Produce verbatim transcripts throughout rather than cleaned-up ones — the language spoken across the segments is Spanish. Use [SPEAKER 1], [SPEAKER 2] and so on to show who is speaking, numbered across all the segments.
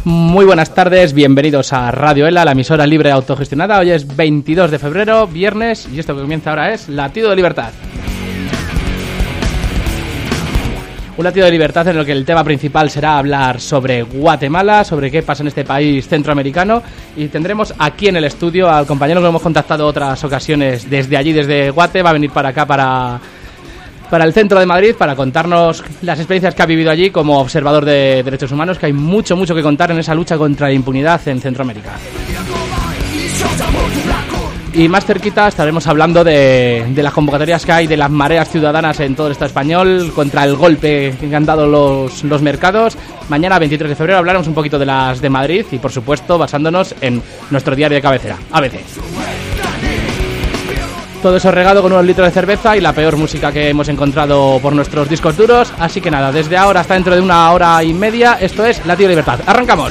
[SPEAKER 1] Muy buenas tardes, bienvenidos a Radio ELA, la emisora libre autogestionada. Hoy es veintidós de febrero, viernes, y esto que comienza ahora es Latido de Libertad. Un latido de libertad en el que el tema principal será hablar sobre Guatemala, sobre qué pasa en este país centroamericano, y tendremos aquí en el estudio al compañero que hemos contactado otras ocasiones desde allí, desde Guate. Va a venir para acá, para... para el centro de Madrid, para contarnos las experiencias que ha vivido allí como observador de derechos humanos, que hay mucho, mucho que contar en esa lucha contra la impunidad en Centroamérica. Y más cerquita estaremos hablando de, de las convocatorias que hay, de las mareas ciudadanas en todo el Estado español, contra el golpe que han dado los, los mercados. Mañana, veintitrés de febrero, hablaremos un poquito de las de Madrid y, por supuesto, basándonos en nuestro diario de cabecera, A B C. Todo eso regado con unos litros de cerveza y la peor música que hemos encontrado por nuestros discos duros. Así que nada, desde ahora hasta dentro de una hora y media, esto es Latido de Libertad. ¡Arrancamos!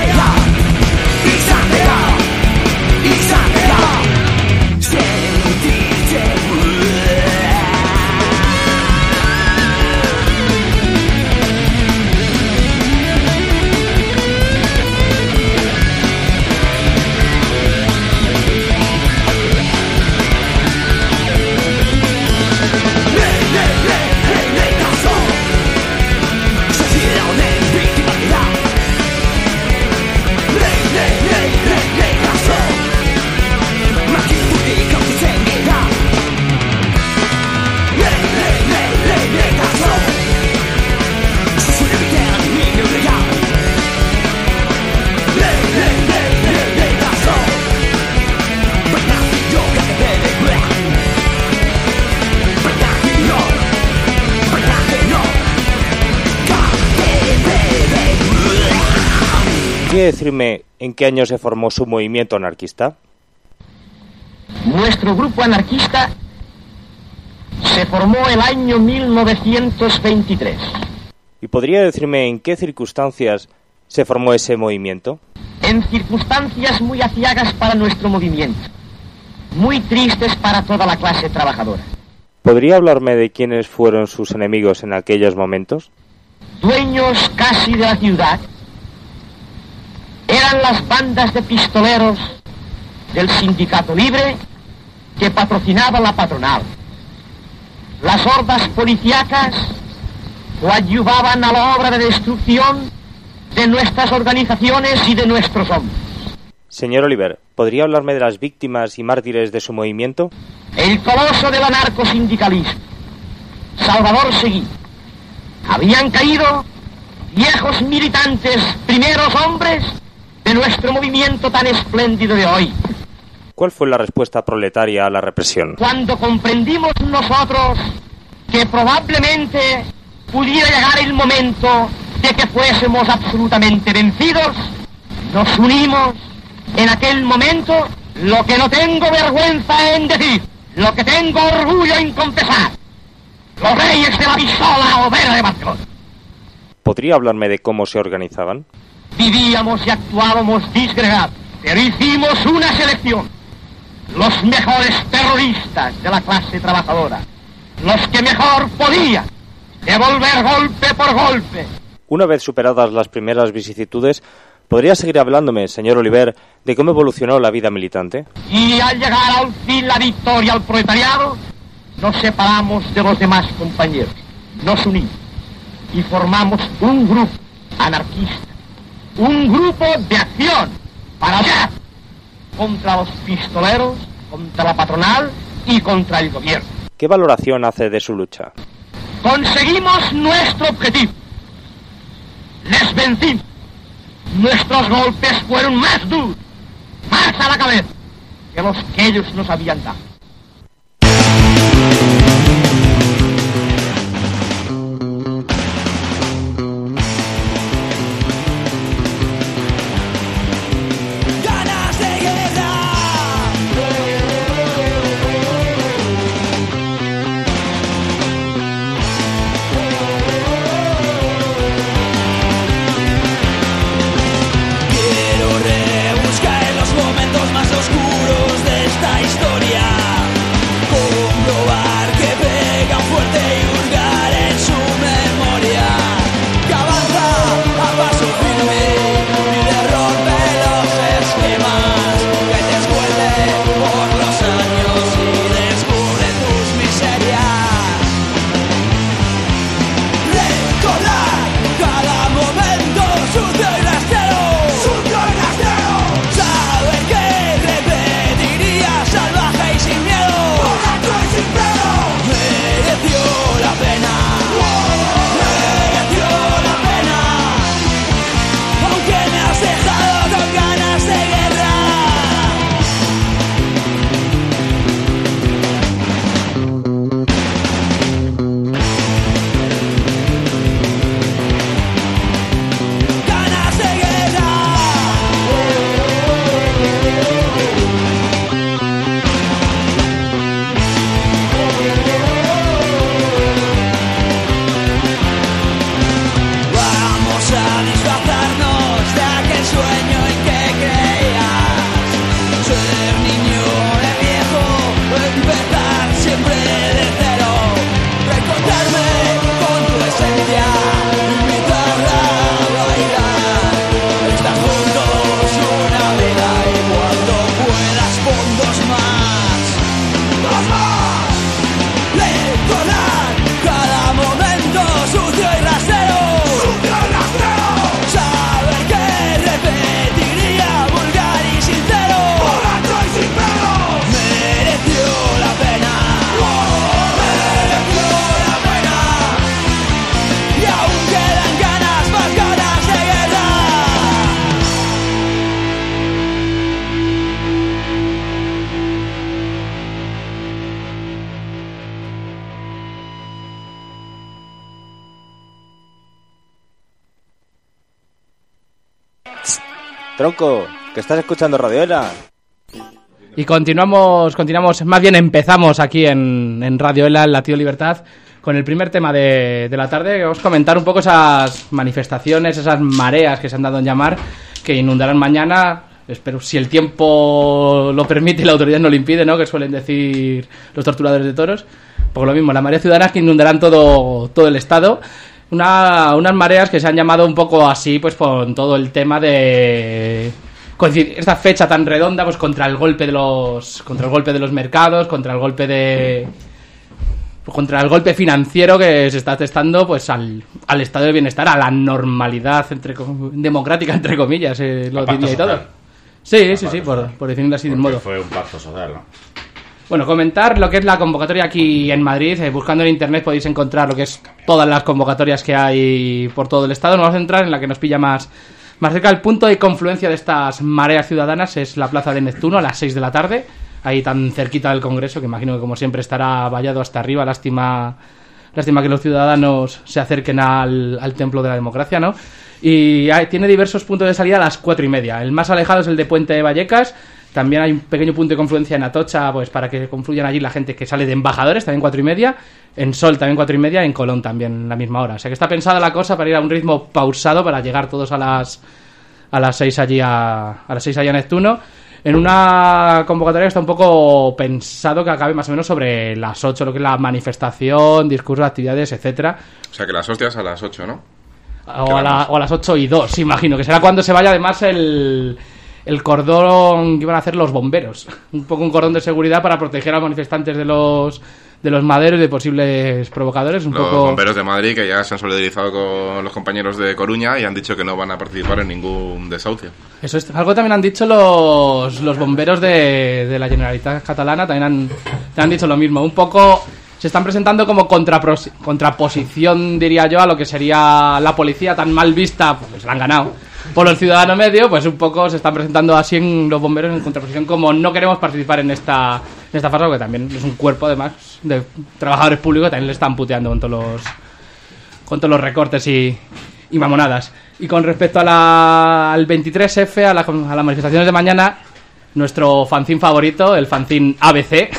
[SPEAKER 2] ¿Podría decirme en qué año se formó su movimiento anarquista?
[SPEAKER 3] Nuestro grupo anarquista se formó el año mil novecientos veintitrés.
[SPEAKER 2] ¿Y podría decirme en qué circunstancias se formó ese movimiento?
[SPEAKER 3] En circunstancias muy aciagas para nuestro movimiento, muy tristes para toda la clase trabajadora.
[SPEAKER 2] ¿Podría hablarme de quiénes fueron sus enemigos en aquellos momentos?
[SPEAKER 3] Dueños casi de la ciudad eran las bandas de pistoleros del Sindicato Libre que patrocinaba la patronal. Las hordas policíacas coadyuvaban a la obra de destrucción de nuestras organizaciones y de nuestros hombres.
[SPEAKER 2] Señor Oliver, ¿podría hablarme de las víctimas y mártires de su movimiento?
[SPEAKER 3] El coloso del anarcosindicalismo, Salvador Seguí. Habían caído viejos militantes, primeros hombres de nuestro movimiento tan espléndido de hoy.
[SPEAKER 2] ¿Cuál fue la respuesta proletaria a la represión?
[SPEAKER 3] Cuando comprendimos nosotros que probablemente pudiera llegar el momento de que fuésemos absolutamente vencidos, nos unimos en aquel momento, lo que no tengo vergüenza en decir, lo que tengo orgullo en confesar, los reyes de la pistola obrera de Barcelona.
[SPEAKER 2] ¿Podría hablarme de cómo se organizaban?
[SPEAKER 3] Vivíamos y actuábamos disgregados, pero hicimos una selección. Los mejores terroristas de la clase trabajadora, los que mejor podían devolver golpe por golpe.
[SPEAKER 2] Una vez superadas las primeras vicisitudes, ¿podría seguir hablándome, señor Oliver, de cómo evolucionó la vida militante?
[SPEAKER 3] Y al llegar al fin la victoria al proletariado, nos separamos de los demás compañeros, nos unimos y formamos un grupo anarquista, un grupo de acción para luchar contra los pistoleros, contra la patronal y contra el gobierno.
[SPEAKER 2] ¿Qué valoración hace de su lucha?
[SPEAKER 3] Conseguimos nuestro objetivo. Les vencimos. Nuestros golpes fueron más duros, más a la cabeza, que los que ellos nos habían dado.
[SPEAKER 4] Quiero rebuscar en los momentos más oscuros de esta historia.
[SPEAKER 2] Tronco, que estás escuchando Radioela.
[SPEAKER 1] Y continuamos, continuamos, más bien empezamos aquí en, en Radioela, en Latido Libertad, con el primer tema de, de la tarde. Vamos a comentar un poco esas manifestaciones, esas mareas que se han dado en llamar, que inundarán mañana. Espero, si el tiempo lo permite y la autoridad no lo impide, ¿no?, que suelen decir los torturadores de toros. Pues lo mismo, las mareas ciudadanas que inundarán todo, todo el estado. Una, unas mareas que se han llamado un poco así, pues con todo el tema de esta fecha tan redonda, pues contra el golpe de los, contra el golpe de los mercados, contra el golpe de, contra el golpe financiero que se está testando, pues al, al estado de bienestar, a la normalidad entre, democrática, entre comillas, eh, lo diría y todo. Sí, sí, sí, por, por definirlo así de un modo.
[SPEAKER 4] Fue un pacto social, ¿no?
[SPEAKER 1] Bueno, comentar lo que es la convocatoria aquí en Madrid. Eh, buscando en internet podéis encontrar lo que es todas las convocatorias que hay por todo el estado. Nos vamos a centrar en la que nos pilla más, más cerca. El punto de confluencia de estas mareas ciudadanas es la Plaza de Neptuno a las seis de la tarde. Ahí tan cerquita del Congreso, que imagino que como siempre estará vallado hasta arriba. Lástima, lástima que los ciudadanos se acerquen al, al templo de la democracia, ¿no? Y hay, tiene diversos puntos de salida a las cuatro y media. El más alejado es el de Puente de Vallecas. También hay un pequeño punto de confluencia en Atocha, pues para que confluyan allí la gente que sale de Embajadores, también cuatro y media. En Sol también cuatro y media, en Colón también la misma hora. O sea que está pensada la cosa para ir a un ritmo pausado, para llegar todos a las a las seis allí a, a las seis allá a Neptuno. En una convocatoria que está un poco pensado que acabe más o menos sobre las ocho, lo que es la manifestación, discursos, actividades, etcétera.
[SPEAKER 5] O sea que las hostias a las ocho, ¿no?
[SPEAKER 1] O a, la, o a las ocho y dos, imagino, que será cuando se vaya además el... el cordón que iban a hacer los bomberos, un poco un cordón de seguridad para proteger a los manifestantes de los de los maderos y de posibles provocadores. Un
[SPEAKER 5] los
[SPEAKER 1] poco...
[SPEAKER 5] bomberos de Madrid, que ya se han solidarizado con los compañeros de Coruña y han dicho que no van a participar en ningún desahucio. Eso
[SPEAKER 1] es algo también han dicho los, los bomberos de, de la Generalitat catalana, también han, también han dicho lo mismo, un poco se están presentando como contrapros, contraposición, diría yo, a lo que sería la policía tan mal vista, pues la han ganado por el ciudadano medio, pues un poco se están presentando así en los bomberos en contraposición, como no queremos participar en esta en esta fase, porque también es un cuerpo además de trabajadores públicos que también le están puteando con todos los con todos los recortes y, y mamonadas. Y con respecto a la, al veintitrés efe, a, la, a las manifestaciones de mañana, nuestro fanzine favorito, el fanzine A B C,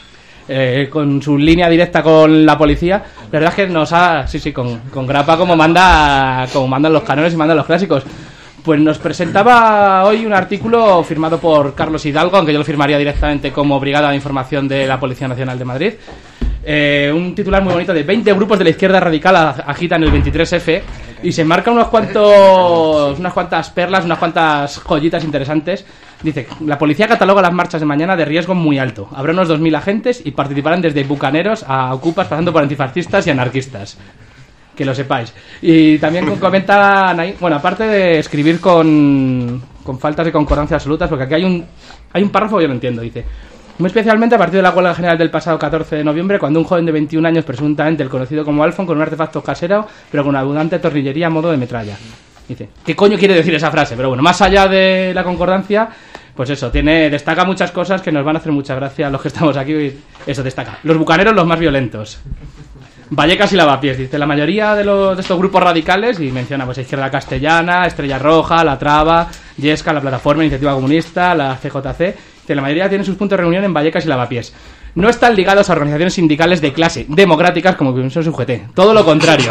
[SPEAKER 1] eh, con su línea directa con la policía, la verdad es que nos ha, sí, sí, con, con grapa como manda, como mandan los cánones y mandan los clásicos. Pues nos presentaba hoy un artículo firmado por Carlos Hidalgo, aunque yo lo firmaría directamente como Brigada de Información de la Policía Nacional de Madrid. Eh, un titular muy bonito de veinte grupos de la izquierda radical agitan el veintitrés efe y se marca unos cuantos, unas cuantas perlas, unas cuantas joyitas interesantes. Dice, la policía cataloga las marchas de mañana de riesgo muy alto. Habrá unos dos mil agentes y participarán desde bucaneros a ocupas, pasando por antifascistas y anarquistas. Que lo sepáis. Y también comentan ahí, bueno, aparte de escribir con, con faltas de concordancia absolutas, porque aquí hay un, hay un párrafo que yo no entiendo, dice... Muy especialmente a partir de la huelga general del pasado catorce de noviembre, cuando un joven de veintiún años, presuntamente el conocido como Alfon, con un artefacto casero, pero con abundante tornillería a modo de metralla. Dice, ¿qué coño quiere decir esa frase? Pero bueno, más allá de la concordancia, pues eso, tiene destaca muchas cosas que nos van a hacer mucha gracia a los que estamos aquí. Y eso destaca. Los bucaneros, los más violentos. Vallecas y Lavapiés, dice, la mayoría de, los, de estos grupos radicales, y menciona pues Izquierda Castellana, Estrella Roja, La Traba, Yesca, la Plataforma, Iniciativa Comunista, la ce jota ce, que la mayoría tienen sus puntos de reunión en Vallecas y Lavapiés. No están ligados a organizaciones sindicales de clase democráticas como que son su G T, todo lo contrario.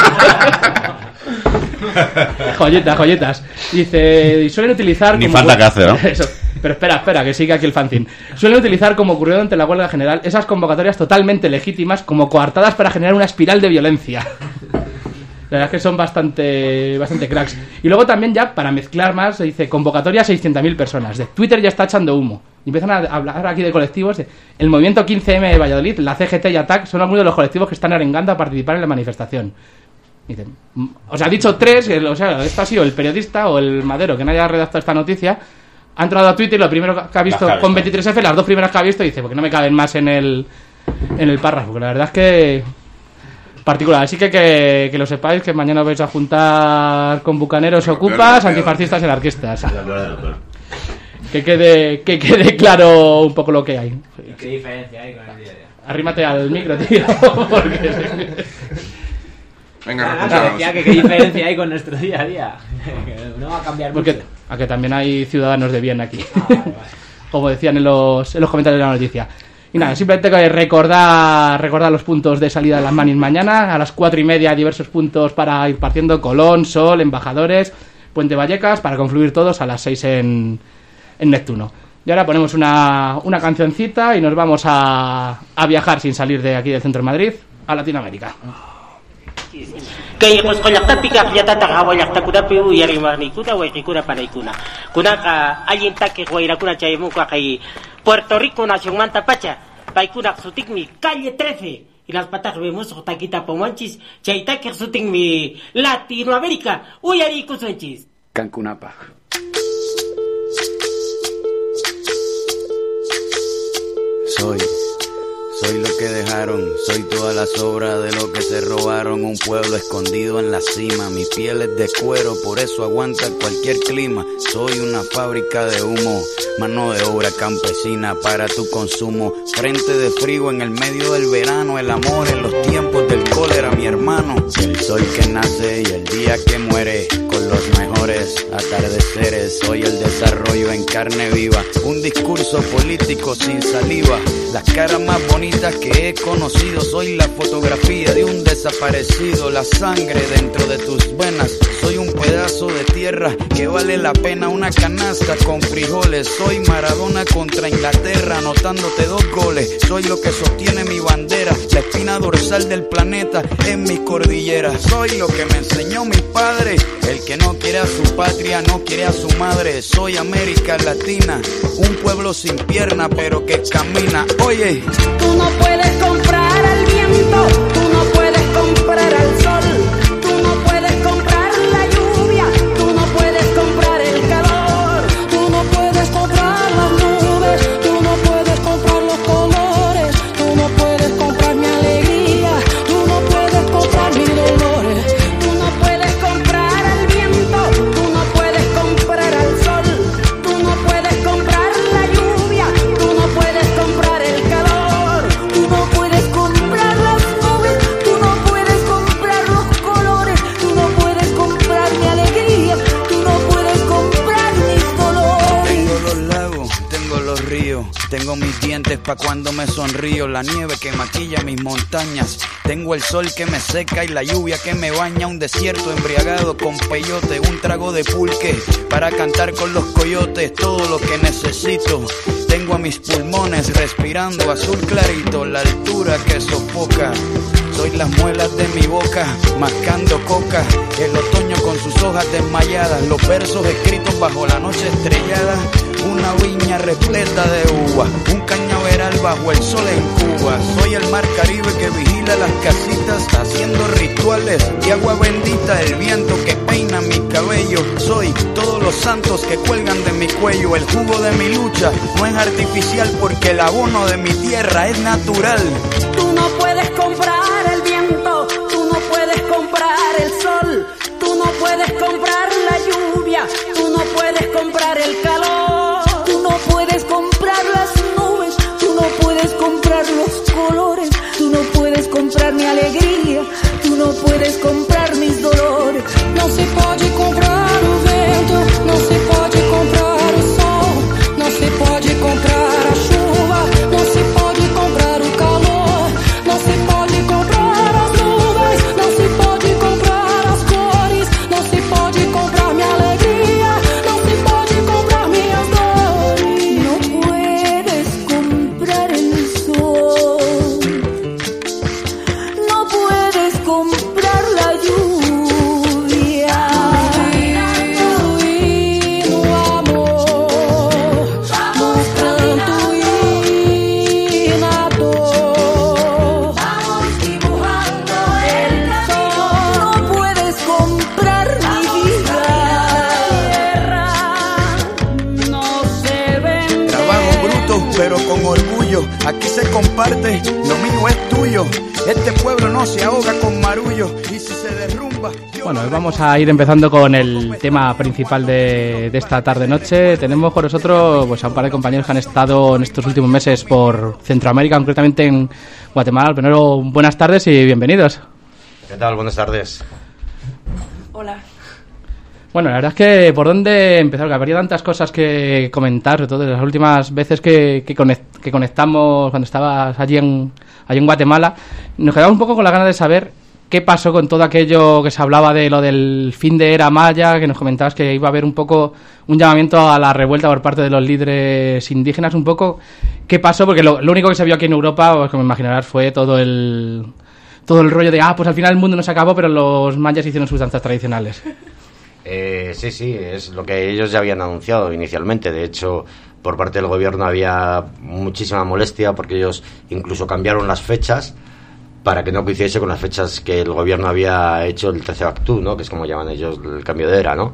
[SPEAKER 1] Joyetas, joyetas. Dice, y suelen utilizar...
[SPEAKER 4] Ni
[SPEAKER 1] como
[SPEAKER 4] falta que hace, ¿no?
[SPEAKER 1] Eso. Pero espera, espera, que siga aquí el fanzine. Suelen utilizar, como ocurrió ante la huelga general, esas convocatorias totalmente legítimas como coartadas para generar una espiral de violencia. La verdad es que son bastante bastante cracks. Y luego también ya, para mezclar más, se dice convocatoria a seiscientas mil personas. De Twitter ya está echando humo. Y empiezan a hablar aquí de colectivos. De, el movimiento quince eme de Valladolid, la ce ge te y A T A C son algunos de los colectivos que están arengando a participar en la manifestación. Dicen, o sea, ha dicho tres, o sea, esto ha sido el periodista o el madero que no haya redactado esta noticia. Ha entrado a Twitter y lo primero que ha visto con veintitrés efe, las dos primeras que ha visto, dice, porque no me caben más en el en el párrafo, porque la verdad es que particular. Así que, que que lo sepáis, que mañana vais a juntar con bucaneros, ocupas, antifascistas y anarquistas. Que quede, que quede claro un poco lo que hay.
[SPEAKER 6] ¿Qué diferencia hay con el día a día?
[SPEAKER 1] Arrímate al micro, tío. Porque...
[SPEAKER 5] Venga,
[SPEAKER 4] claro, decía que qué diferencia hay con nuestro día a día. No va a cambiar mucho.
[SPEAKER 1] Porque a que también hay ciudadanos de bien aquí.
[SPEAKER 4] Ah, vale, vale.
[SPEAKER 1] Como decían en los, en los comentarios de la noticia. Y nada, simplemente que recordar, recordar los puntos de salida de las Manis mañana. A las cuatro y media diversos puntos para ir partiendo: Colón, Sol, Embajadores, Puente Vallecas, para confluir todos a las seis en, en Neptuno. Y ahora ponemos una, una cancioncita y nos vamos a, a viajar sin salir de aquí del centro de Madrid a Latinoamérica.
[SPEAKER 6] Kay kusqollaqta pika qllataqa hawallaqtakunapi uyarimarniykuna wayqikuna panaykuna kunaqa allintaki wayrakuna chaymunqa kay Puerto Rico nacionmanta pacha paykuna sutikmi calle trece y las patas vemos taquita pomanchis chaytaki sutikmi Latinoamérica uyarikusunchis
[SPEAKER 7] Cancunapa. Soy Soy lo que dejaron, soy toda la sobra de lo que se robaron. Un pueblo escondido en la cima, mi piel es de cuero, por eso aguanta cualquier clima. Soy una fábrica de humo, mano de obra campesina para tu consumo. Frente de frío en el medio del verano, el amor en los tiempos del cólera, mi hermano. El sol que nace y el día que muere, con los mejores atardeceres. Soy el desarrollo en carne viva, un discurso político sin saliva. Las caras más bonitas que he conocido, soy la fotografía de un desaparecido, la sangre dentro de tus venas. Soy un pedazo de tierra que vale la pena una canasta con frijoles. Soy Maradona contra Inglaterra, anotándote dos goles. Soy lo que sostiene mi bandera, la espina dorsal del planeta en mi cordillera. Soy lo que me enseñó mi padre, el que no quiere a su patria, no quiere a su madre. Soy América Latina, un pueblo sin pierna pero que camina. Oye,
[SPEAKER 8] tú no puedes comprar al viento, tú no puedes comprar al sol, tú no puedes comprar la lluvia, tú no puedes comprar el calor, tú no puedes comprar las nubes, tú no puedes comprar los colores, tú no puedes comprar mi alegría, tú no puedes comprar mis dolores, tú no puedes comprar al viento, tú no puedes comprar al sol, tú no puedes comprar la lluvia, tú no puedes comprar el calor, tú no puedes comprar las nubes, tú no puedes comprar los colores, tú no puedes comprar mi alegría, tú no puedes comprar mis dolores.
[SPEAKER 7] tengo los lagos, tengo los ríos, tengo mis dientes pa' cuando me sonrío, la nieve que maquilla mis montañas, tengo el sol que me seca y la lluvia que me baña, un desierto embriagado con peyote, un trago de pulque para cantar con los coyotes, todo lo que necesito. Tengo a mis pulmones respirando azul clarito, la altura que sofoca. Soy las muelas de mi boca, mascando coca, el otoño con sus hojas desmayadas, los versos escritos bajo la noche estrellada, una viña repleta de uva, un cañaveral bajo el sol en Cuba. Soy el mar Caribe que vigila las casitas, haciendo rituales de agua bendita, el viento que peina mi cabello. Soy todos los santos que cuelgan de mi cuello, el jugo de mi lucha no es artificial porque el abono de mi tierra es natural.
[SPEAKER 8] Tú no puedes comprar el viento, tú no puedes comprar el sol, tú no puedes comprar la lluvia, tú no puedes comprar el calor, tú no puedes comprar las nubes, tú no puedes comprar los colores, tú no puedes comprar mi alegría, tú no puedes comprar mis dolores. No se puede comprar o vento, no se puede comprar o sol, no se puede comprar a chuva, no se pode comprar o calor, não se pode comprar as nuvens, não se pode comprar as cores, não se pode comprar minha alegria, não se pode comprar minhas dores. Não puedes comprar el sol, não puedes comprar la lluvia. Y no amor, nos canto y nado. Vamos dibujando el sol. No puedes comprar mi vida. No se vende.
[SPEAKER 7] Trabajo bruto, pero con orgullo. Aquí se comparte, lo mío es tuyo. Este pueblo no se ahoga con marullo. Y si se derrumba, yo
[SPEAKER 1] Bueno,
[SPEAKER 7] lo
[SPEAKER 1] vamos a ir empezando con el tema principal de, de esta tarde-noche. Tenemos con nosotros pues, a un par de compañeros que han estado en estos últimos meses por Centroamérica, concretamente en Guatemala. Primero, buenas tardes y bienvenidos.
[SPEAKER 9] ¿Qué tal? Buenas tardes.
[SPEAKER 10] Hola.
[SPEAKER 1] Bueno, la verdad es que por dónde empezar, que habría tantas cosas que comentar, sobre todo de las últimas veces que, que, conect, que conectamos cuando estabas allí en, allí en Guatemala, nos quedamos un poco con la ganas de saber qué pasó con todo aquello que se hablaba de lo del fin de era maya, que nos comentabas que iba a haber un poco un llamamiento a la revuelta por parte de los líderes indígenas, un poco qué pasó, porque lo, lo único que se vio aquí en Europa, pues, como imaginarás, fue todo el todo el rollo de, ah, pues al final el mundo no se acabó, pero los mayas hicieron sus danzas tradicionales.
[SPEAKER 9] Eh, sí, sí, es lo que ellos ya habían anunciado inicialmente. De hecho, por parte del gobierno había muchísima molestia porque ellos incluso cambiaron las fechas para que no coincidiese con las fechas que el gobierno había hecho el trece de octubre, ¿no? Que es como llaman ellos el cambio de era, ¿no?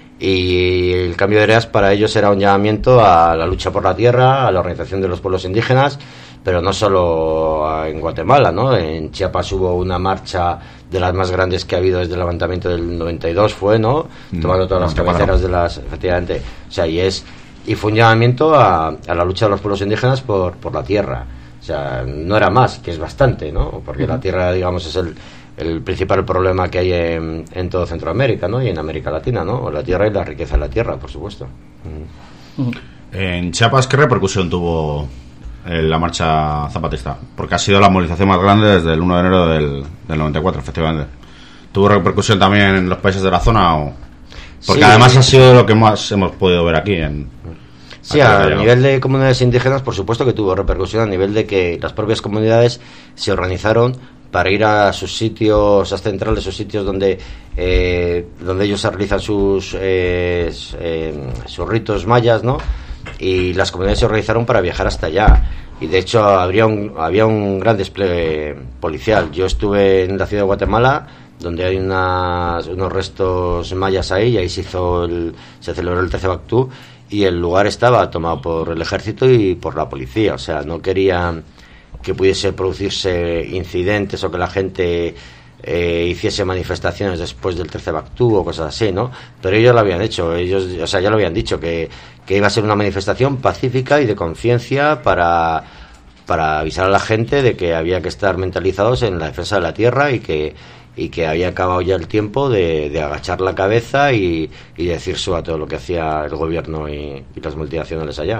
[SPEAKER 9] Y el cambio de eras para ellos era un llamamiento a la lucha por la tierra, a la organización de los pueblos indígenas, pero no solo en Guatemala, ¿no? En Chiapas hubo una marcha de las más grandes que ha habido desde el levantamiento del noventa y dos, fue, ¿no? Mm, Tomando todas las cabeceras de las... Efectivamente. O sea, y es... Y fue un llamamiento a, a la lucha de los pueblos indígenas por, por la tierra. O sea, no era más, que es bastante, ¿no? Porque uh-huh. la tierra, digamos, es el, el principal problema que hay en, en todo Centroamérica, ¿no? Y en América Latina, ¿no? La tierra y la riqueza de la tierra, por supuesto.
[SPEAKER 11] Uh-huh. En Chiapas, ¿qué repercusión tuvo la marcha zapatista? Porque ha sido la movilización más grande desde el uno de enero del, del noventa y cuatro, efectivamente. ¿Tuvo repercusión también en los países de la zona? O... Porque sí, además ha sido lo que más hemos podido ver aquí. En...
[SPEAKER 9] Sí, a nivel de comunidades indígenas, por supuesto que tuvo repercusión, a nivel de que las propias comunidades se organizaron para ir a sus sitios, a centrales, sus sitios donde eh, donde ellos realizan sus eh, eh, sus ritos mayas, ¿no? Y las comunidades se organizaron para viajar hasta allá. Y de hecho habría un, había un gran despliegue policial. Yo estuve en la ciudad de Guatemala, donde hay unas, unos restos mayas ahí, y ahí se hizo el, se celebró el trece de octubre, y el lugar estaba tomado por el ejército y por la policía. O sea, no querían que pudiese producirse incidentes o que la gente eh, hiciese manifestaciones después del trece de octubre o cosas así, ¿no? Pero ellos lo habían hecho, ellos, o sea, ya lo habían dicho, que, que iba a ser una manifestación pacífica y de conciencia para, para avisar a la gente de que había que estar mentalizados en la defensa de la tierra y que y que había acabado ya el tiempo de, de agachar la cabeza y, y decir su a todo lo que hacía el gobierno y, y las multinacionales allá.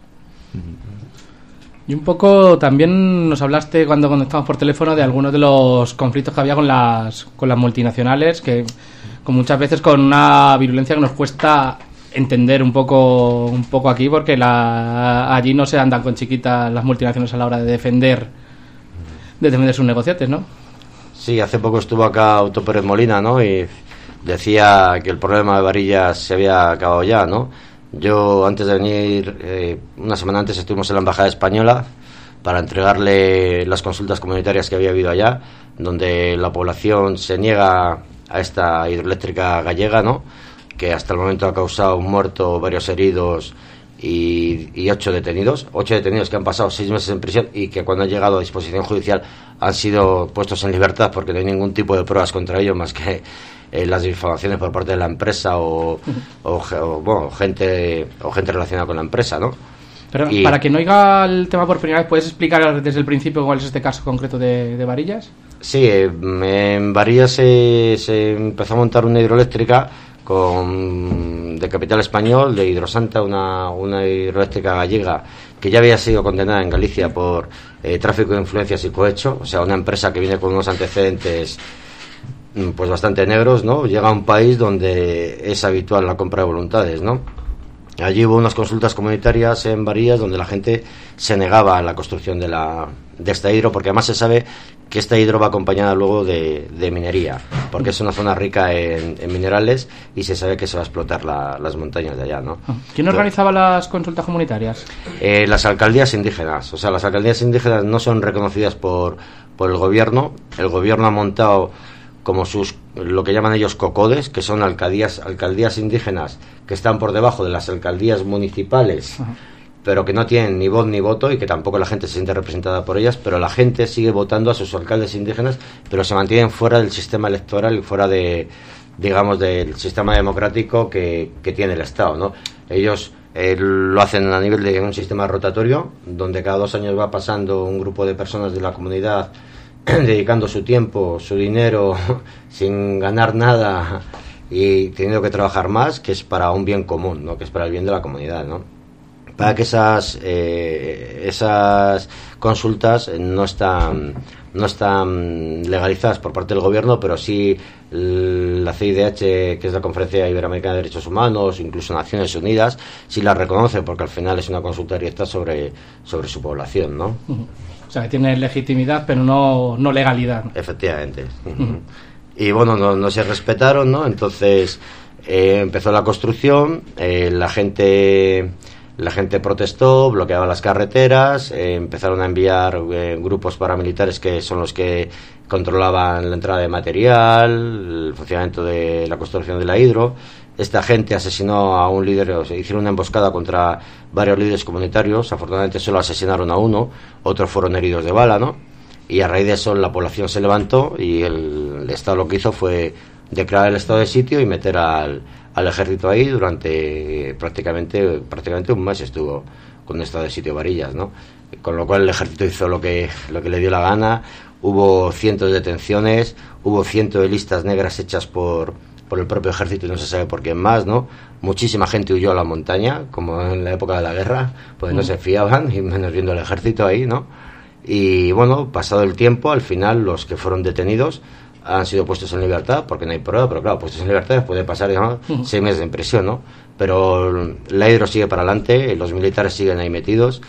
[SPEAKER 1] Y un poco también nos hablaste cuando conectamos por teléfono de algunos de los conflictos que había con las con las multinacionales, que con muchas veces con una virulencia que nos cuesta entender un poco un poco aquí, porque la, allí no se andan con chiquitas las multinacionales a la hora de defender de defender sus negociates, ¿no?
[SPEAKER 9] Sí, hace poco estuvo acá Auto Pérez Molina, ¿no? Y decía que el problema de Varillas se había acabado ya, ¿no? Yo, antes de venir, eh, una semana antes estuvimos en la Embajada Española para entregarle las consultas comunitarias que había habido allá, donde la población se niega a esta hidroeléctrica gallega, ¿no? Que hasta el momento ha causado un muerto, varios heridos y, y ocho detenidos. Ocho detenidos que han pasado seis meses en prisión y que cuando han llegado a disposición judicial han sido puestos en libertad porque no hay ningún tipo de pruebas contra ellos más que eh, las difamaciones por parte de la empresa o, o, o, bueno, gente o gente relacionada con la empresa, ¿no?
[SPEAKER 1] Pero
[SPEAKER 9] y,
[SPEAKER 1] para que no oiga el tema por primera vez, ¿puedes explicar desde el principio cuál es este caso concreto de, de Varillas?
[SPEAKER 9] Sí, en Varillas se, se empezó a montar una hidroeléctrica con de capital español, de Hidrosanta, una, una hidroeléctrica gallega que ya había sido condenada en Galicia por eh, tráfico de influencias y cohecho. O sea, una empresa que viene con unos antecedentes pues bastante negros, ¿no? Llega a un país donde es habitual la compra de voluntades, ¿no? Allí hubo unas consultas comunitarias en Varillas donde la gente se negaba a la construcción de la de esta hidro, porque además se sabe que esta hidro va acompañada luego de, de minería, porque es una zona rica en, en minerales y se sabe que se va a explotar la, las montañas de allá, ¿no?
[SPEAKER 1] ¿Quién organizaba las consultas comunitarias?
[SPEAKER 9] Eh, las alcaldías indígenas. O sea, las alcaldías indígenas no son reconocidas por, por el gobierno. El gobierno ha montado como sus, lo que llaman ellos cocodes, que son alcaldías, alcaldías indígenas que están por debajo de las alcaldías municipales. Ajá. Pero que no tienen ni voz ni voto y que tampoco la gente se siente representada por ellas, pero la gente sigue votando a sus alcaldes indígenas, pero se mantienen fuera del sistema electoral y fuera de, digamos, del sistema democrático que, que tiene el Estado, ¿no? Ellos eh, lo hacen a nivel de un sistema rotatorio, donde cada dos años va pasando un grupo de personas de la comunidad dedicando su tiempo, su dinero, sin ganar nada y teniendo que trabajar más, que es para un bien común, ¿no? Que es para el bien de la comunidad, ¿no? Para que esas eh, esas consultas no están no están legalizadas por parte del gobierno, pero sí la C I D H, que es la Conferencia Iberoamericana de Derechos Humanos, incluso Naciones Unidas, sí la reconoce, porque al final es una consulta directa sobre, sobre su población, ¿no?
[SPEAKER 1] Uh-huh. O sea, que tiene legitimidad, pero no, no legalidad.
[SPEAKER 9] Efectivamente. Uh-huh. Y bueno, no, no se respetaron, ¿no? Entonces eh, empezó la construcción, eh, la gente... La gente protestó, bloqueaba las carreteras, eh, empezaron a enviar eh, grupos paramilitares que son los que controlaban la entrada de material, el funcionamiento de la construcción de la hidro. Esta gente asesinó a un líder, o sea, hicieron una emboscada contra varios líderes comunitarios. Afortunadamente solo asesinaron a uno, otros fueron heridos de bala, ¿no? Y a raíz de eso la población se levantó y el, el Estado lo que hizo fue declarar el estado de sitio y meter al al ejército ahí durante prácticamente prácticamente un mes estuvo con estado de sitio Varillas, ¿no? Con lo cual el ejército hizo lo que lo que le dio la gana. Hubo cientos de detenciones, hubo cientos de listas negras hechas por por el propio ejército y no se sabe por quién más, ¿no? Muchísima gente huyó a la montaña, como en la época de la guerra, pues no se fiaban, y menos viendo el ejército ahí, ¿no? Y bueno, pasado el tiempo, al final los que fueron detenidos han sido puestos en libertad, porque no hay prueba, pero claro, puestos en libertad puede pasar, digamos, uh-huh. seis meses en prisión, ¿no? Pero la hidro sigue para adelante, los militares siguen ahí metidos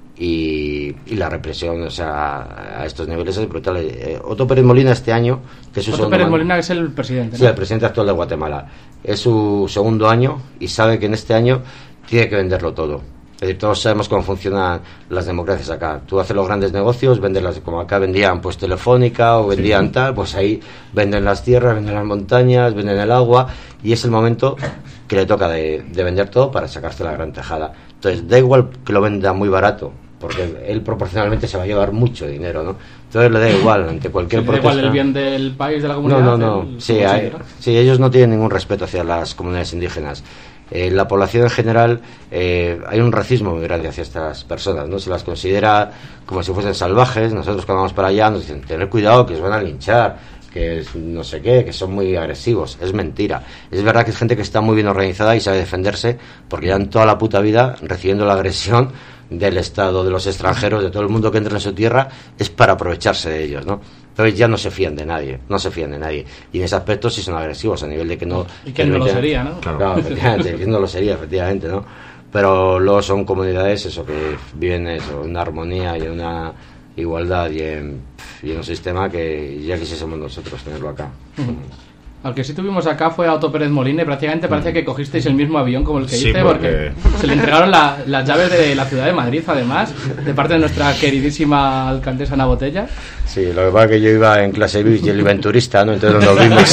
[SPEAKER 9] y, y la represión, o sea, a estos niveles es brutal. Eh, Otto Pérez Molina este año, que es su
[SPEAKER 1] Otto Pérez man... Molina, que es el presidente, ¿no?
[SPEAKER 9] Sí, el presidente actual de Guatemala. Es su segundo año y sabe que en este año tiene que venderlo todo. Es decir, todos sabemos cómo funcionan las democracias acá. Tú haces los grandes negocios, vendes las, como acá vendían pues Telefónica o vendían sí. tal, pues ahí venden las tierras, venden las montañas, venden el agua, y es el momento que le toca de, de vender todo para sacarse la gran tajada. Entonces, da igual que lo venda muy barato, porque él proporcionalmente se va a llevar mucho dinero, ¿no? Entonces le da igual ante cualquier
[SPEAKER 1] sí,
[SPEAKER 9] protesta.
[SPEAKER 1] Da igual el bien del país, de la comunidad.
[SPEAKER 9] No, no, no. Sí, hay, sí, ellos no tienen ningún respeto hacia las comunidades indígenas. Eh, la población en general, eh, hay un racismo muy grande hacia estas personas, ¿no? Se las considera como si fuesen salvajes. Nosotros cuando vamos para allá nos dicen, tener cuidado que os van a linchar, que es no sé qué, que son muy agresivos. Es mentira. Es verdad que es gente que está muy bien organizada y sabe defenderse, porque llevan toda la puta vida recibiendo la agresión del Estado, de los extranjeros, de todo el mundo que entra en su tierra, es para aprovecharse de ellos, ¿no? Entonces ya no se fían de nadie, no se fían de nadie. Y en ese aspecto sí son agresivos, a nivel de que no...
[SPEAKER 1] Y que no lo sería, ¿no?
[SPEAKER 9] Claro, claro, efectivamente, que no lo sería, efectivamente, ¿no? Pero luego son comunidades, eso, que viven eso, en una armonía y en una igualdad y en, y en un sistema que ya quisiésemos nosotros tenerlo acá.
[SPEAKER 1] Uh-huh. Al que sí tuvimos acá fue a Otto Pérez Molina y prácticamente parece que cogisteis el mismo avión como el que
[SPEAKER 11] sí,
[SPEAKER 1] hice, porque... porque se le entregaron la, las llaves de la ciudad de Madrid, además, de parte de nuestra queridísima alcaldesa Ana Botella.
[SPEAKER 9] Sí, lo que pasa es que yo iba en clase V I P y él iba en turista, ¿no? Entonces nos vimos.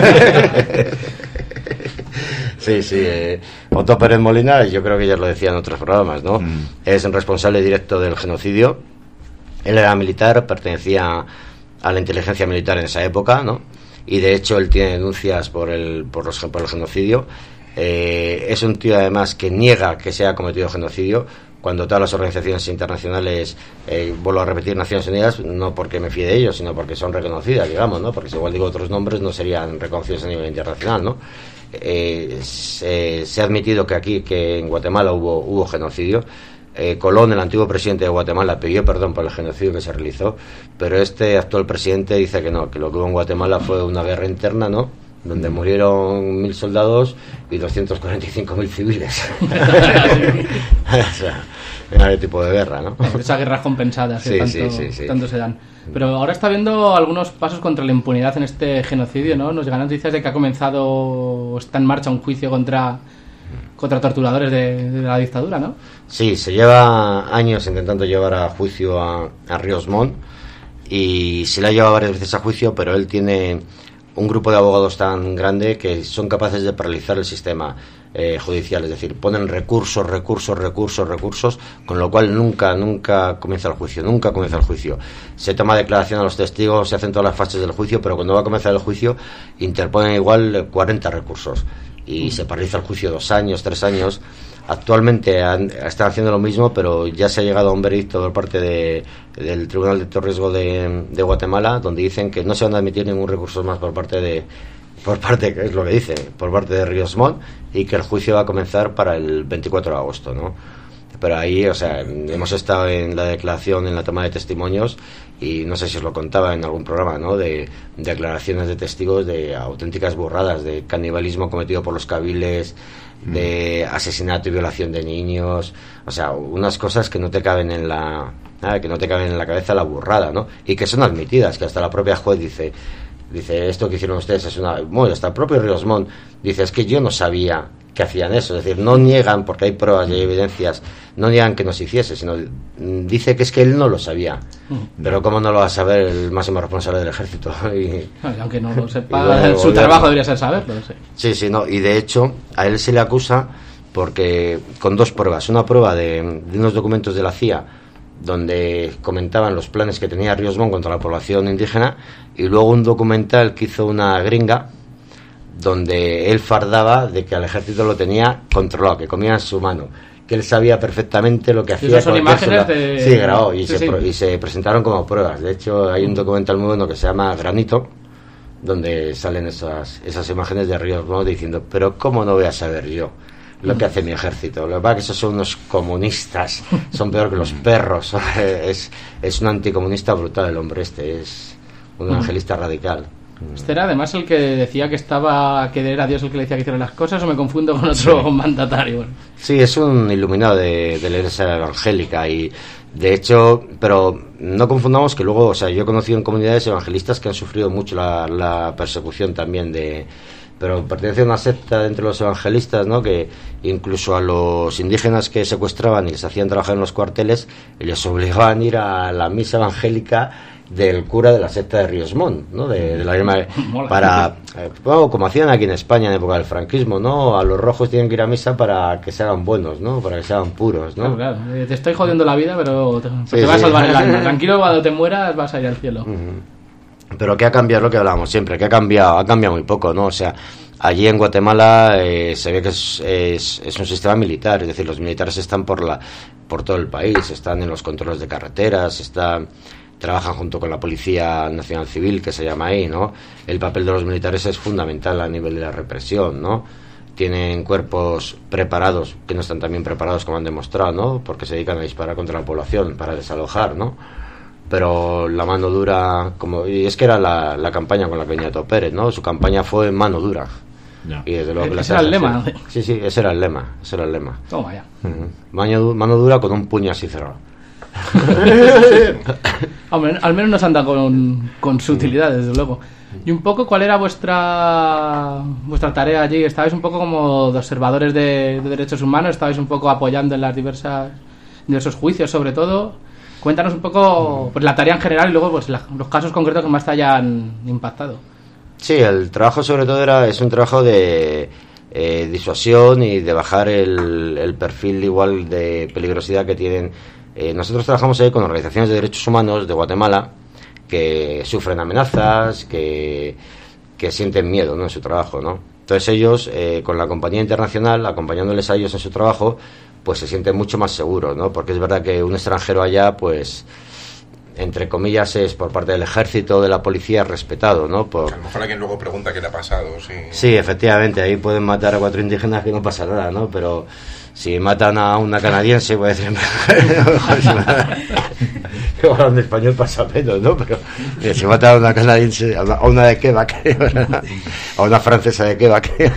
[SPEAKER 9] Sí, sí. Eh, Otto Pérez Molina, yo creo que ya lo decía en otros programas, ¿no? Mm. Es el responsable directo del genocidio. Él era militar, pertenecía a la inteligencia militar en esa época, ¿no? Y de hecho él tiene denuncias por el por, los, por el genocidio. Eh, es un tío además que niega que se haya cometido genocidio, cuando todas las organizaciones internacionales, eh, vuelvo a repetir, Naciones Unidas, no porque me fíe de ellos, sino porque son reconocidas, digamos, ¿no? Porque si igual digo otros nombres no serían reconocidos a nivel internacional, ¿no? Eh, se, se ha admitido que aquí, que en Guatemala hubo hubo genocidio. Eh, Colón, el antiguo presidente de Guatemala, pidió perdón por el genocidio que se realizó, pero este actual presidente dice que no, que lo que hubo en Guatemala fue una guerra interna, ¿no? Donde murieron mil soldados y doscientos cuarenta y cinco mil civiles. O sea, era el tipo de guerra, ¿no?
[SPEAKER 1] Esas guerras compensadas que
[SPEAKER 9] sí,
[SPEAKER 1] tanto,
[SPEAKER 9] sí, sí, sí.
[SPEAKER 1] tanto se dan. Pero ahora está habiendo algunos pasos contra la impunidad en este genocidio, ¿no? Nos llegan noticias de que ha comenzado, está en marcha un juicio contra... contra torturadores de, de la dictadura, ¿no?
[SPEAKER 9] Sí, se lleva años intentando llevar a juicio a, a Ríos Montt y se le ha llevado varias veces a juicio, pero él tiene un grupo de abogados tan grande que son capaces de paralizar el sistema eh, judicial, es decir, ponen recursos, recursos, recursos, recursos, con lo cual nunca, nunca comienza el juicio, nunca comienza el juicio. Se toma declaración a los testigos, se hacen todas las fases del juicio, pero cuando va a comenzar el juicio interponen igual cuarenta recursos. Y se paraliza el juicio dos años, tres años, Actualmente han, están haciendo lo mismo, pero ya se ha llegado a un veredicto por parte de, del Tribunal de Alto Riesgo de, de Guatemala, donde dicen que no se van a admitir ningún recurso más por parte de, por parte, que es lo que dice, por parte de Ríos Montt, y que el juicio va a comenzar para el veinticuatro de agosto, ¿no? Pero ahí, o sea, hemos estado en la declaración, en la toma de testimonios, y no sé si os lo contaba en algún programa, ¿no? De, de declaraciones de testigos de auténticas burradas, de canibalismo cometido por los cabiles, de asesinato y violación de niños, o sea, unas cosas que no te caben en la nada, que no te caben en la cabeza, la burrada, ¿no? Y que son admitidas, que hasta la propia juez dice dice esto que hicieron ustedes es una, bueno, hasta el propio Ríos Montt dice, es que yo no sabía que hacían eso, es decir, no niegan, porque hay pruebas y hay evidencias, no niegan que no se hiciese, sino dice que es que él no lo sabía. Pero cómo no lo va a saber el máximo responsable del ejército. Y,
[SPEAKER 1] aunque no lo sepa, su trabajo debería ser saberlo. Sí.
[SPEAKER 9] sí, sí, no, y de hecho a él se le acusa porque con dos pruebas, una prueba de, de unos documentos de la C I A donde comentaban los planes que tenía Ríos Montt contra la población indígena, y luego un documental que hizo una gringa donde él fardaba de que al ejército lo tenía controlado, que comía en su mano, que él sabía perfectamente lo que hacía.
[SPEAKER 1] Son imágenes de...
[SPEAKER 9] Sí, grabó, y,
[SPEAKER 1] sí,
[SPEAKER 9] se,
[SPEAKER 1] sí.
[SPEAKER 9] y se presentaron como pruebas. De hecho, hay un documental muy bueno que se llama Granito, donde salen esas, esas imágenes de Ríos Montt diciendo, pero ¿cómo no voy a saber yo lo que hace mi ejército? Lo que pasa es que esos son unos comunistas, son peor que los perros. es, es un anticomunista brutal el hombre este, es un evangelista radical.
[SPEAKER 1] Este era además el que decía que estaba que era Dios el que le decía que hiciera las cosas, o me confundo con otro sí. mandatario. Bueno.
[SPEAKER 9] Sí, es un iluminado de, de la iglesia evangélica, y de hecho, pero no confundamos que luego, o sea, yo he conocido en comunidades evangelistas que han sufrido mucho la, la persecución también de, pero pertenece a una secta entre los evangelistas, ¿no? Que incluso a los indígenas que secuestraban y les hacían trabajar en los cuarteles, les obligaban a ir a la misa evangélica del cura de la secta de Ríos Montt, ¿no? De, de la misma, para, eh, bueno, como hacían aquí en España en época del franquismo, ¿no? A los rojos tienen que ir a misa para que se hagan buenos, ¿no? Para que se hagan puros, ¿no?
[SPEAKER 1] Claro, claro. Te estoy jodiendo la vida, pero te,
[SPEAKER 9] sí,
[SPEAKER 1] te vas
[SPEAKER 9] sí.
[SPEAKER 1] a salvar el alma. Tranquilo, cuando te mueras vas a ir al cielo.
[SPEAKER 9] Uh-huh. Pero ¿qué ha cambiado? Lo que hablábamos siempre, que ha cambiado, ha cambiado muy poco, ¿no? O sea, allí en Guatemala eh, se ve que es, es, es un sistema militar, es decir, los militares están por la por todo el país, están en los controles de carreteras, están... trabajan junto con la Policía Nacional Civil, que se llama ahí, ¿no? El papel de los militares es fundamental a nivel de la represión, ¿no? Tienen cuerpos preparados, que no están tan bien preparados como han demostrado, ¿no? Porque se dedican a disparar contra la población para desalojar, ¿no? Pero la mano dura, como y es que era la, la campaña con la que venía Otto Pérez, ¿no? Su campaña fue mano dura.
[SPEAKER 1] Ya.
[SPEAKER 9] Y desde luego que
[SPEAKER 1] ese era el lema.
[SPEAKER 9] Sí, sí, ese era el lema, ese era el lema.
[SPEAKER 1] Toma ya.
[SPEAKER 9] Uh-huh. Mano, mano dura con un puño así cerrado.
[SPEAKER 1] Hombre, al menos nos anda con, con su utilidad, desde luego. Y un poco, ¿cuál era vuestra vuestra tarea allí? ¿Estabais un poco como de observadores de, de derechos humanos? ¿Estabais un poco apoyando en las diversas diversos juicios, sobre todo? Cuéntanos un poco pues, la tarea en general y luego pues la, los casos concretos que más te hayan impactado.
[SPEAKER 9] Sí, el trabajo sobre todo era es un trabajo de eh, disuasión y de bajar el, el perfil igual de peligrosidad que tienen. Eh, nosotros trabajamos ahí con organizaciones de derechos humanos de Guatemala que sufren amenazas, que, que sienten miedo, ¿no? En su trabajo, ¿no? Entonces ellos, eh, con la compañía internacional, acompañándoles a ellos en su trabajo, pues se sienten mucho más seguros, ¿no? Porque es verdad que un extranjero allá, pues, entre comillas, es por parte del ejército, de la policía, respetado, ¿no? Por...
[SPEAKER 5] A lo mejor alguien luego pregunta qué le ha pasado, sí.
[SPEAKER 9] Sí, efectivamente, ahí pueden matar a cuatro indígenas que no pasa nada, ¿no? Pero si matan a una canadiense, puede ser que hablando español pasa menos, ¿no? Pero eh, si matan a una canadiense, a una, a una de Quebec, a una francesa de Quebec,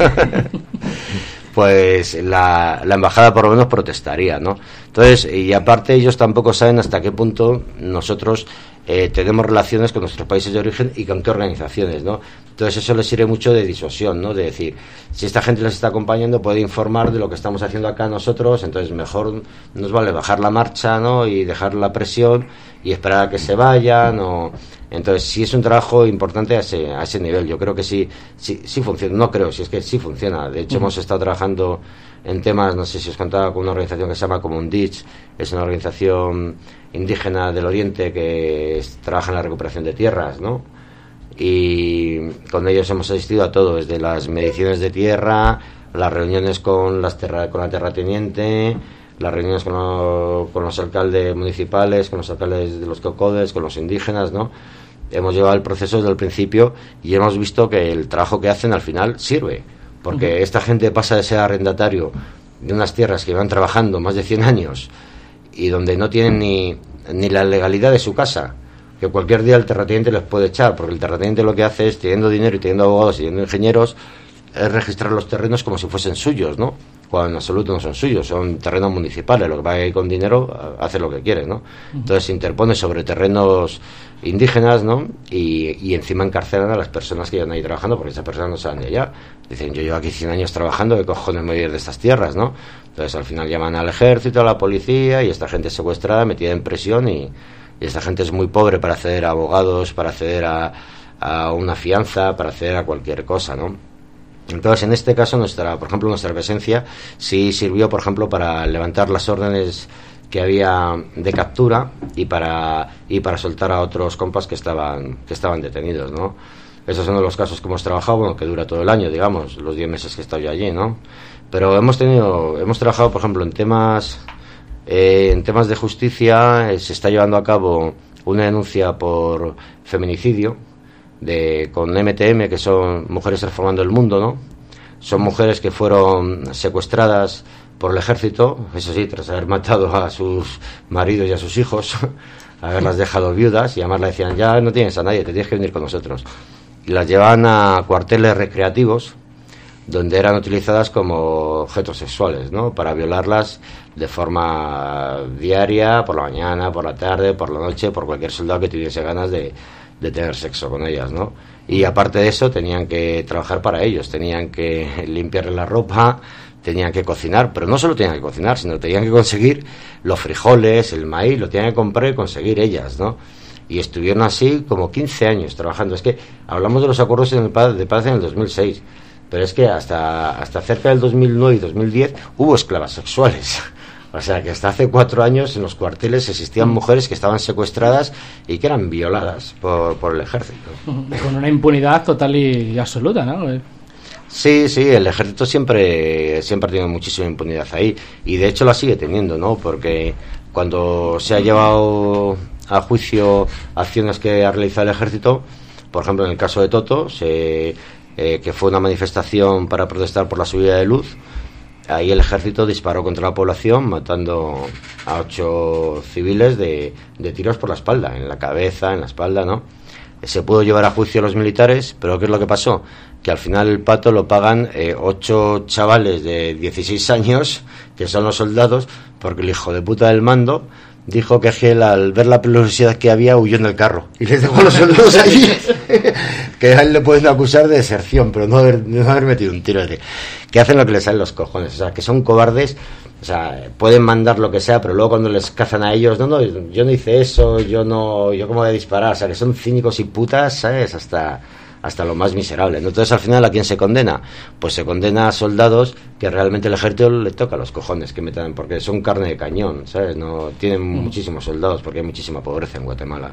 [SPEAKER 9] pues la, la embajada por lo menos protestaría, ¿no? Entonces, y aparte ellos tampoco saben hasta qué punto nosotros eh, tenemos relaciones con nuestros países de origen y con qué organizaciones, ¿no? Entonces eso les sirve mucho de disuasión, ¿no? De decir, si esta gente les está acompañando puede informar de lo que estamos haciendo acá nosotros, entonces mejor nos vale bajar la marcha, ¿no? Y dejar la presión y esperar a que se vayan, o... Entonces sí es un trabajo importante a ese, a ese nivel. Yo creo que sí, sí, sí funciona. No creo, si es que sí funciona. De hecho, uh-huh. hemos estado trabajando en temas, no sé si os contaba, con una organización que se llama Comundich. Es una organización indígena del Oriente que es, trabaja en la recuperación de tierras, ¿no? Y con ellos hemos asistido a todo, desde las mediciones de tierra las reuniones con las terra, con la terrateniente, las reuniones con, lo, con los alcaldes municipales, con los alcaldes de los cocodes, con los indígenas, ¿no? Hemos llevado el proceso desde el principio y hemos visto que el trabajo que hacen al final sirve, porque uh-huh. esta gente pasa de ser arrendatario de unas tierras que van trabajando más de cien años y donde no tienen ni, ni la legalidad de su casa, que cualquier día el terrateniente les puede echar, porque el terrateniente lo que hace es, teniendo dinero y teniendo abogados y teniendo ingenieros, es registrar los terrenos como si fuesen suyos, ¿no? Cuando en absoluto no son suyos, son terrenos municipales. Lo que pasa es que con dinero hace lo que quiere, ¿no? Entonces se interpone sobre terrenos indígenas, ¿no? Y, y encima encarcelan a las personas que llevan ahí trabajando, porque esas personas no salen de allá. Dicen, yo llevo aquí cien años trabajando, ¿qué cojones me voy a ir de estas tierras, no? Entonces al final llaman al ejército, a la policía, y esta gente secuestrada, metida en prisión, y, y esta gente es muy pobre para acceder a abogados, para acceder a, a una fianza, para acceder a cualquier cosa, ¿no? Entonces, en este caso, nuestra, por ejemplo, nuestra presencia sí sirvió, por ejemplo, para levantar las órdenes que había de captura y para y para soltar a otros compas que estaban que estaban detenidos, ¿no? Esos son los casos que hemos trabajado, bueno, que dura todo el año, digamos, los diez meses que he estado yo allí, ¿no? Pero hemos tenido, hemos trabajado, por ejemplo, en temas eh, en temas de justicia. Eh, se está llevando a cabo una denuncia por feminicidio de con M T M, que son Mujeres Transformando el Mundo, ¿no? Son mujeres que fueron secuestradas por el ejército, eso sí, tras haber matado a sus maridos y a sus hijos, haberlas dejado viudas, y además le decían, ya no tienes a nadie, te tienes que venir con nosotros. Y las llevaban a cuarteles recreativos, donde eran utilizadas como objetos sexuales, ¿no? Para violarlas de forma diaria, por la mañana, por la tarde, por la noche, por cualquier soldado que tuviese ganas de de tener sexo con ellas, ¿no? Y aparte de eso, tenían que trabajar para ellos, tenían que limpiarle la ropa, tenían que cocinar, pero no solo tenían que cocinar, sino tenían que conseguir los frijoles, el maíz, lo tenían que comprar y conseguir ellas, ¿no? Y estuvieron así como quince años trabajando. Es que hablamos de los acuerdos de paz en el dos mil seis, pero es que hasta, hasta cerca del dos mil nueve y dos mil diez hubo esclavas sexuales. O sea, que hasta hace cuatro años en los cuarteles existían mujeres que estaban secuestradas y que eran violadas por, por el ejército.
[SPEAKER 1] Con una impunidad total y absoluta, ¿no?
[SPEAKER 9] Sí, sí, el ejército siempre, siempre ha tenido muchísima impunidad ahí. Y de hecho la sigue teniendo, ¿no? Porque cuando se ha llevado a juicio acciones que ha realizado el ejército, por ejemplo en el caso de Toto, se, eh, que fue una manifestación para protestar por la subida de luz, ahí el ejército disparó contra la población, matando a ocho civiles de, de tiros por la espalda, en la cabeza, en la espalda, ¿no? Se pudo llevar a juicio a los militares, pero ¿qué es lo que pasó? Que al final el pato lo pagan eh, ocho chavales de dieciséis años, que son los soldados, porque el hijo de puta del mando dijo que Gel, al ver la peligrosidad que había, huyó en el carro y les dejó a los soldados allí. Que a él le pueden acusar de deserción, pero no haber, no haber metido un tiro. De, que hacen lo que les salen los cojones, o sea, que son cobardes. O sea, pueden mandar lo que sea, pero luego cuando les cazan a ellos, no, no, yo no hice eso, yo no, yo cómo voy a disparar. O sea, que son cínicos y putas, ¿sabes? Hasta, hasta lo más miserable, ¿no? Entonces, al final, ¿a quién se condena? Pues se condena a soldados que realmente el ejército le toca los cojones que metan, porque son carne de cañón, ¿sabes? No tienen mm. muchísimos soldados, porque hay muchísima pobreza en Guatemala.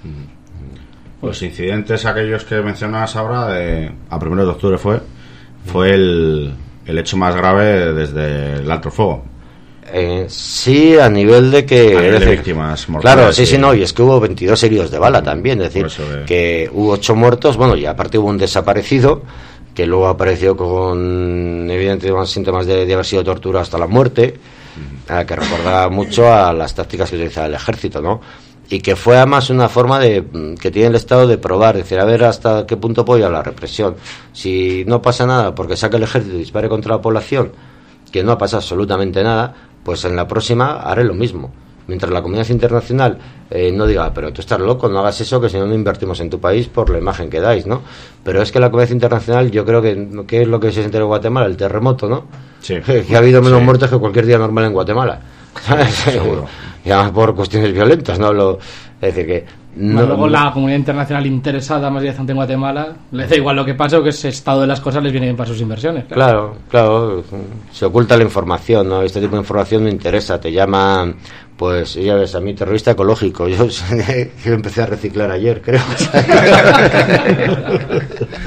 [SPEAKER 11] Mm. Los incidentes aquellos que mencionabas ahora, de, a primero de octubre fue, fue el, el hecho más grave desde el alto fuego.
[SPEAKER 9] Eh, sí, a nivel de que...
[SPEAKER 11] A nivel de víctimas mortales.
[SPEAKER 9] Claro, sí, sí, no, y es que hubo veintidós heridos de bala también, es decir, de... que hubo ocho muertos, bueno, y aparte hubo un desaparecido, que luego apareció con evidentemente síntomas de, de haber sido torturado hasta la muerte, uh-huh. eh, que recordaba mucho a las tácticas que utilizaba el ejército, ¿no? Y que fue además una forma de que tiene el Estado de probar, decir, a ver hasta qué punto puede ir la represión. Si no pasa nada porque saca el ejército y dispare contra la población, que no ha pasado absolutamente nada, pues en la próxima haré lo mismo. Mientras la comunidad internacional eh, no diga, pero tú estás loco, no hagas eso, que si no, no invertimos en tu país por la imagen que dais, ¿no? Pero es que la comunidad internacional, yo creo que, ¿qué es lo que se siente en Guatemala? El terremoto, ¿no?
[SPEAKER 11] Sí.
[SPEAKER 9] Que ha habido menos
[SPEAKER 11] sí.
[SPEAKER 9] muertes que cualquier día normal en Guatemala.
[SPEAKER 11] Seguro.
[SPEAKER 9] Y además por cuestiones violentas, ¿no? Lo, es decir, que...
[SPEAKER 1] No, bueno, luego la comunidad internacional interesada más directamente en Guatemala les da igual lo que pase, o que ese estado de las cosas les viene bien para sus inversiones.
[SPEAKER 9] Claro, claro, claro, se oculta la información, ¿no? Este tipo de información no interesa, te llaman, pues ya ves, a mí terrorista ecológico, yo, yo empecé a reciclar ayer, creo.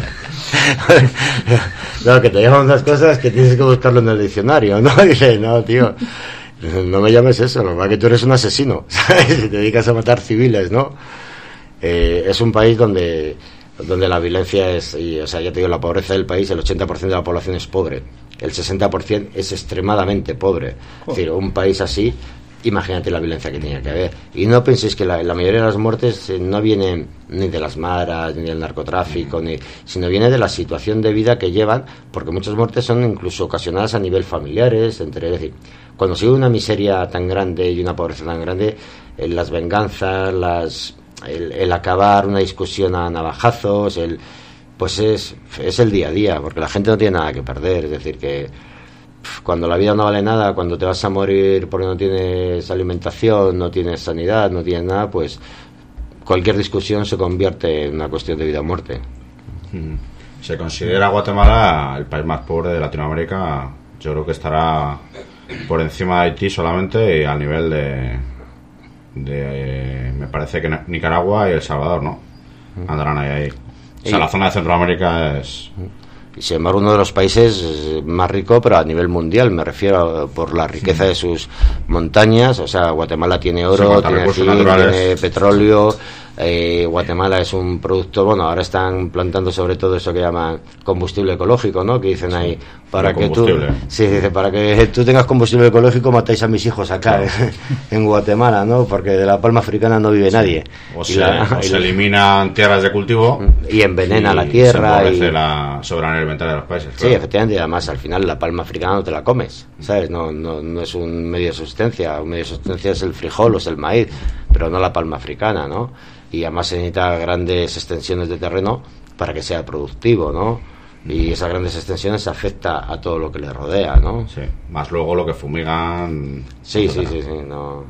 [SPEAKER 9] No, que te llaman unas cosas que tienes que buscarlo en el diccionario, ¿no? Dice, no, tío, no me llames eso, lo que pasa es que tú eres un asesino, ¿sabes? Y te dedicas a matar civiles, ¿no? Eh, es un país donde donde la violencia es, y, o sea, ya te digo, la pobreza del país, el ochenta por ciento de la población es pobre, el sesenta por ciento es extremadamente pobre. Es decir, un país así, imagínate la violencia que tenía que haber. Y no penséis que la, la mayoría de las muertes eh, no vienen ni de las maras, ni del narcotráfico, ni, sino viene de la situación de vida que llevan, porque muchas muertes son incluso ocasionadas a nivel familiares, entre, es decir, cuando se ve una miseria tan grande y una pobreza tan grande, eh, las venganzas, las El, el acabar una discusión a navajazos, el, pues es, es el día a día, porque la gente no tiene nada que perder. Es decir, que pff, cuando la vida no vale nada, cuando te vas a morir porque no tienes alimentación, no tienes sanidad, no tienes nada, pues cualquier discusión se convierte en una cuestión de vida o muerte.
[SPEAKER 11] Se considera Guatemala el país más pobre de Latinoamérica. Yo creo que estará por encima de Haití solamente, y al nivel de... de me parece que Nicaragua y El Salvador, ¿no? Andarán ahí, ahí. O sea, y la zona de Centroamérica es...
[SPEAKER 9] Y sin embargo, uno de los países más ricos, pero a nivel mundial, me refiero por la riqueza de sus montañas. O sea, Guatemala tiene oro, sí, tiene zinc, tiene petróleo. Eh, Guatemala es un producto, bueno, ahora están plantando sobre todo eso que llaman combustible ecológico, ¿no? Que dicen ahí, para que tú, sí, dice, para que tú tengas combustible ecológico matáis a mis hijos acá, claro. en, en Guatemala, ¿no? Porque de la palma africana no vive sí. nadie.
[SPEAKER 11] O, se, la, o se eliminan tierras de cultivo
[SPEAKER 9] y envenena y la tierra
[SPEAKER 11] se
[SPEAKER 9] y
[SPEAKER 11] la soberanía alimentaria de los países.
[SPEAKER 9] Sí,
[SPEAKER 11] claro.
[SPEAKER 9] efectivamente, y además al final la palma africana no te la comes, ¿sabes? No, no, no es un medio de subsistencia, un medio de subsistencia es el frijol o es el maíz, pero no la palma africana, ¿no? Y además se necesita grandes extensiones de terreno para que sea productivo, ¿no? Y esas grandes extensiones afecta a todo lo que le rodea, ¿no?
[SPEAKER 11] Sí, más luego lo que fumigan...
[SPEAKER 9] Sí, sí, sí, sí, no...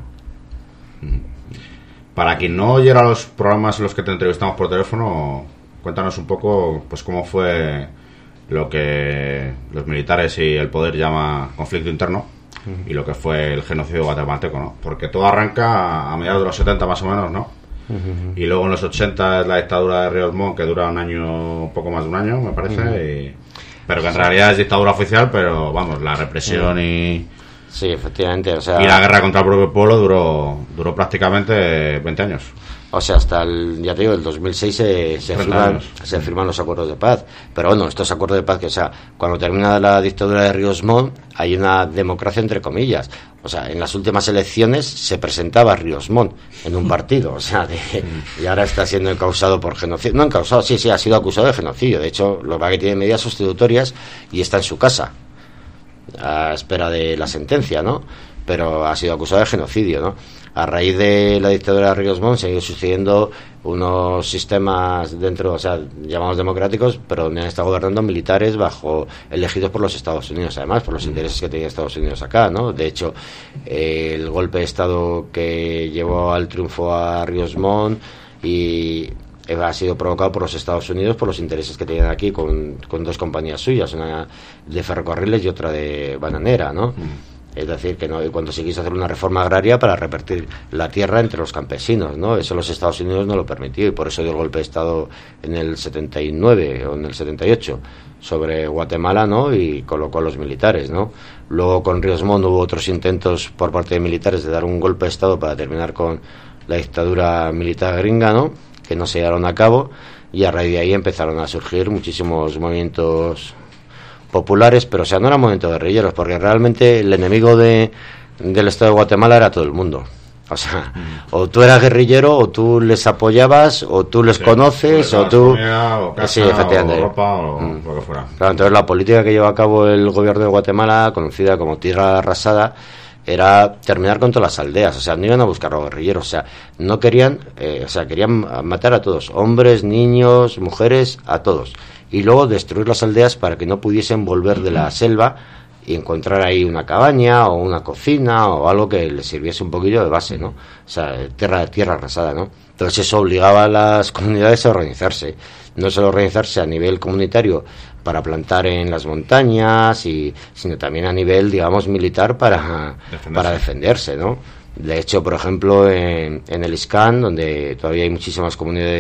[SPEAKER 11] Para quien no oyera los programas en los que te entrevistamos por teléfono, cuéntanos un poco, pues, cómo fue lo que los militares y el poder llama conflicto interno, uh-huh. y lo que fue el genocidio guatemalteco, ¿no? Porque todo arranca a mediados de los setenta más o menos, ¿no? Uh-huh. Y luego en los ochenta es la dictadura de Ríos Montt, que dura un año, poco más de un año, me parece, uh-huh. y, pero que en realidad es dictadura oficial, pero vamos, la represión uh-huh. y...
[SPEAKER 9] Sí, efectivamente, o sea...
[SPEAKER 11] Y la guerra contra el propio pueblo duró, duró prácticamente veinte años.
[SPEAKER 9] O sea, hasta el, ya te digo, el dos mil seis se, se, firman, se firman los acuerdos de paz. Pero bueno, estos acuerdos de paz, que o sea, cuando termina la dictadura de Ríos Montt, hay una democracia entre comillas. O sea, en las últimas elecciones se presentaba Ríos Montt en un partido, o sea, de, y ahora está siendo encausado por genocidio. No encausado, sí, sí, ha sido acusado de genocidio. De hecho, lo que pasa es que tiene medidas sustitutorias y está en su casa, a espera de la sentencia, ¿no? Pero ha sido acusado de genocidio, ¿no? A raíz de la dictadura de Ríos Montt se han ido sucediendo unos sistemas dentro, o sea, llamamos democráticos, pero donde han estado gobernando militares bajo elegidos por los Estados Unidos, además, por los intereses que tenía Estados Unidos acá, ¿no? De hecho, eh, el golpe de Estado que llevó al triunfo a Ríos Montt y ha sido provocado por los Estados Unidos por los intereses que tenían aquí con, con dos compañías suyas, una de ferrocarriles y otra de bananera, ¿no? Mm. Es decir, que no, cuando se quiso hacer una reforma agraria para repartir la tierra entre los campesinos, ¿no? Eso los Estados Unidos no lo permitió y por eso dio el golpe de Estado en el setenta y nueve o en el setenta y ocho sobre Guatemala, ¿no? Y colocó a los militares, ¿no? Luego con Ríos Montt hubo otros intentos por parte de militares de dar un golpe de Estado para terminar con la dictadura militar gringa, ¿no? Que no se llevaron a cabo y a raíz de ahí empezaron a surgir muchísimos movimientos populares, pero o sea, no eran movimientos guerrilleros, porque realmente el enemigo de, del Estado de Guatemala era todo el mundo. O sea, mm. o tú eras guerrillero, o tú les apoyabas, o tú les sí, conoces, o tú...
[SPEAKER 11] Comida, o casa,
[SPEAKER 9] sí, efectivamente.
[SPEAKER 11] O ropa, o
[SPEAKER 9] mm.
[SPEAKER 11] lo que fuera.
[SPEAKER 9] Claro, entonces la política que lleva a cabo el gobierno de Guatemala, conocida como Tierra Arrasada, era terminar con todas las aldeas. O sea, no iban a buscar a los guerrilleros, o sea, no querían, eh, o sea, querían matar a todos, hombres, niños, mujeres, a todos. Y luego destruir las aldeas para que no pudiesen volver de la selva y encontrar ahí una cabaña o una cocina o algo que les sirviese un poquillo de base, ¿no? O sea, tierra, tierra arrasada, ¿no? Entonces eso obligaba a las comunidades a organizarse, no solo organizarse a nivel comunitario para plantar en las montañas, y sino también a nivel, digamos, militar para defenderse, para defenderse, ¿no? De hecho, por ejemplo, en, en el Iscán, donde todavía hay muchísimas comunidades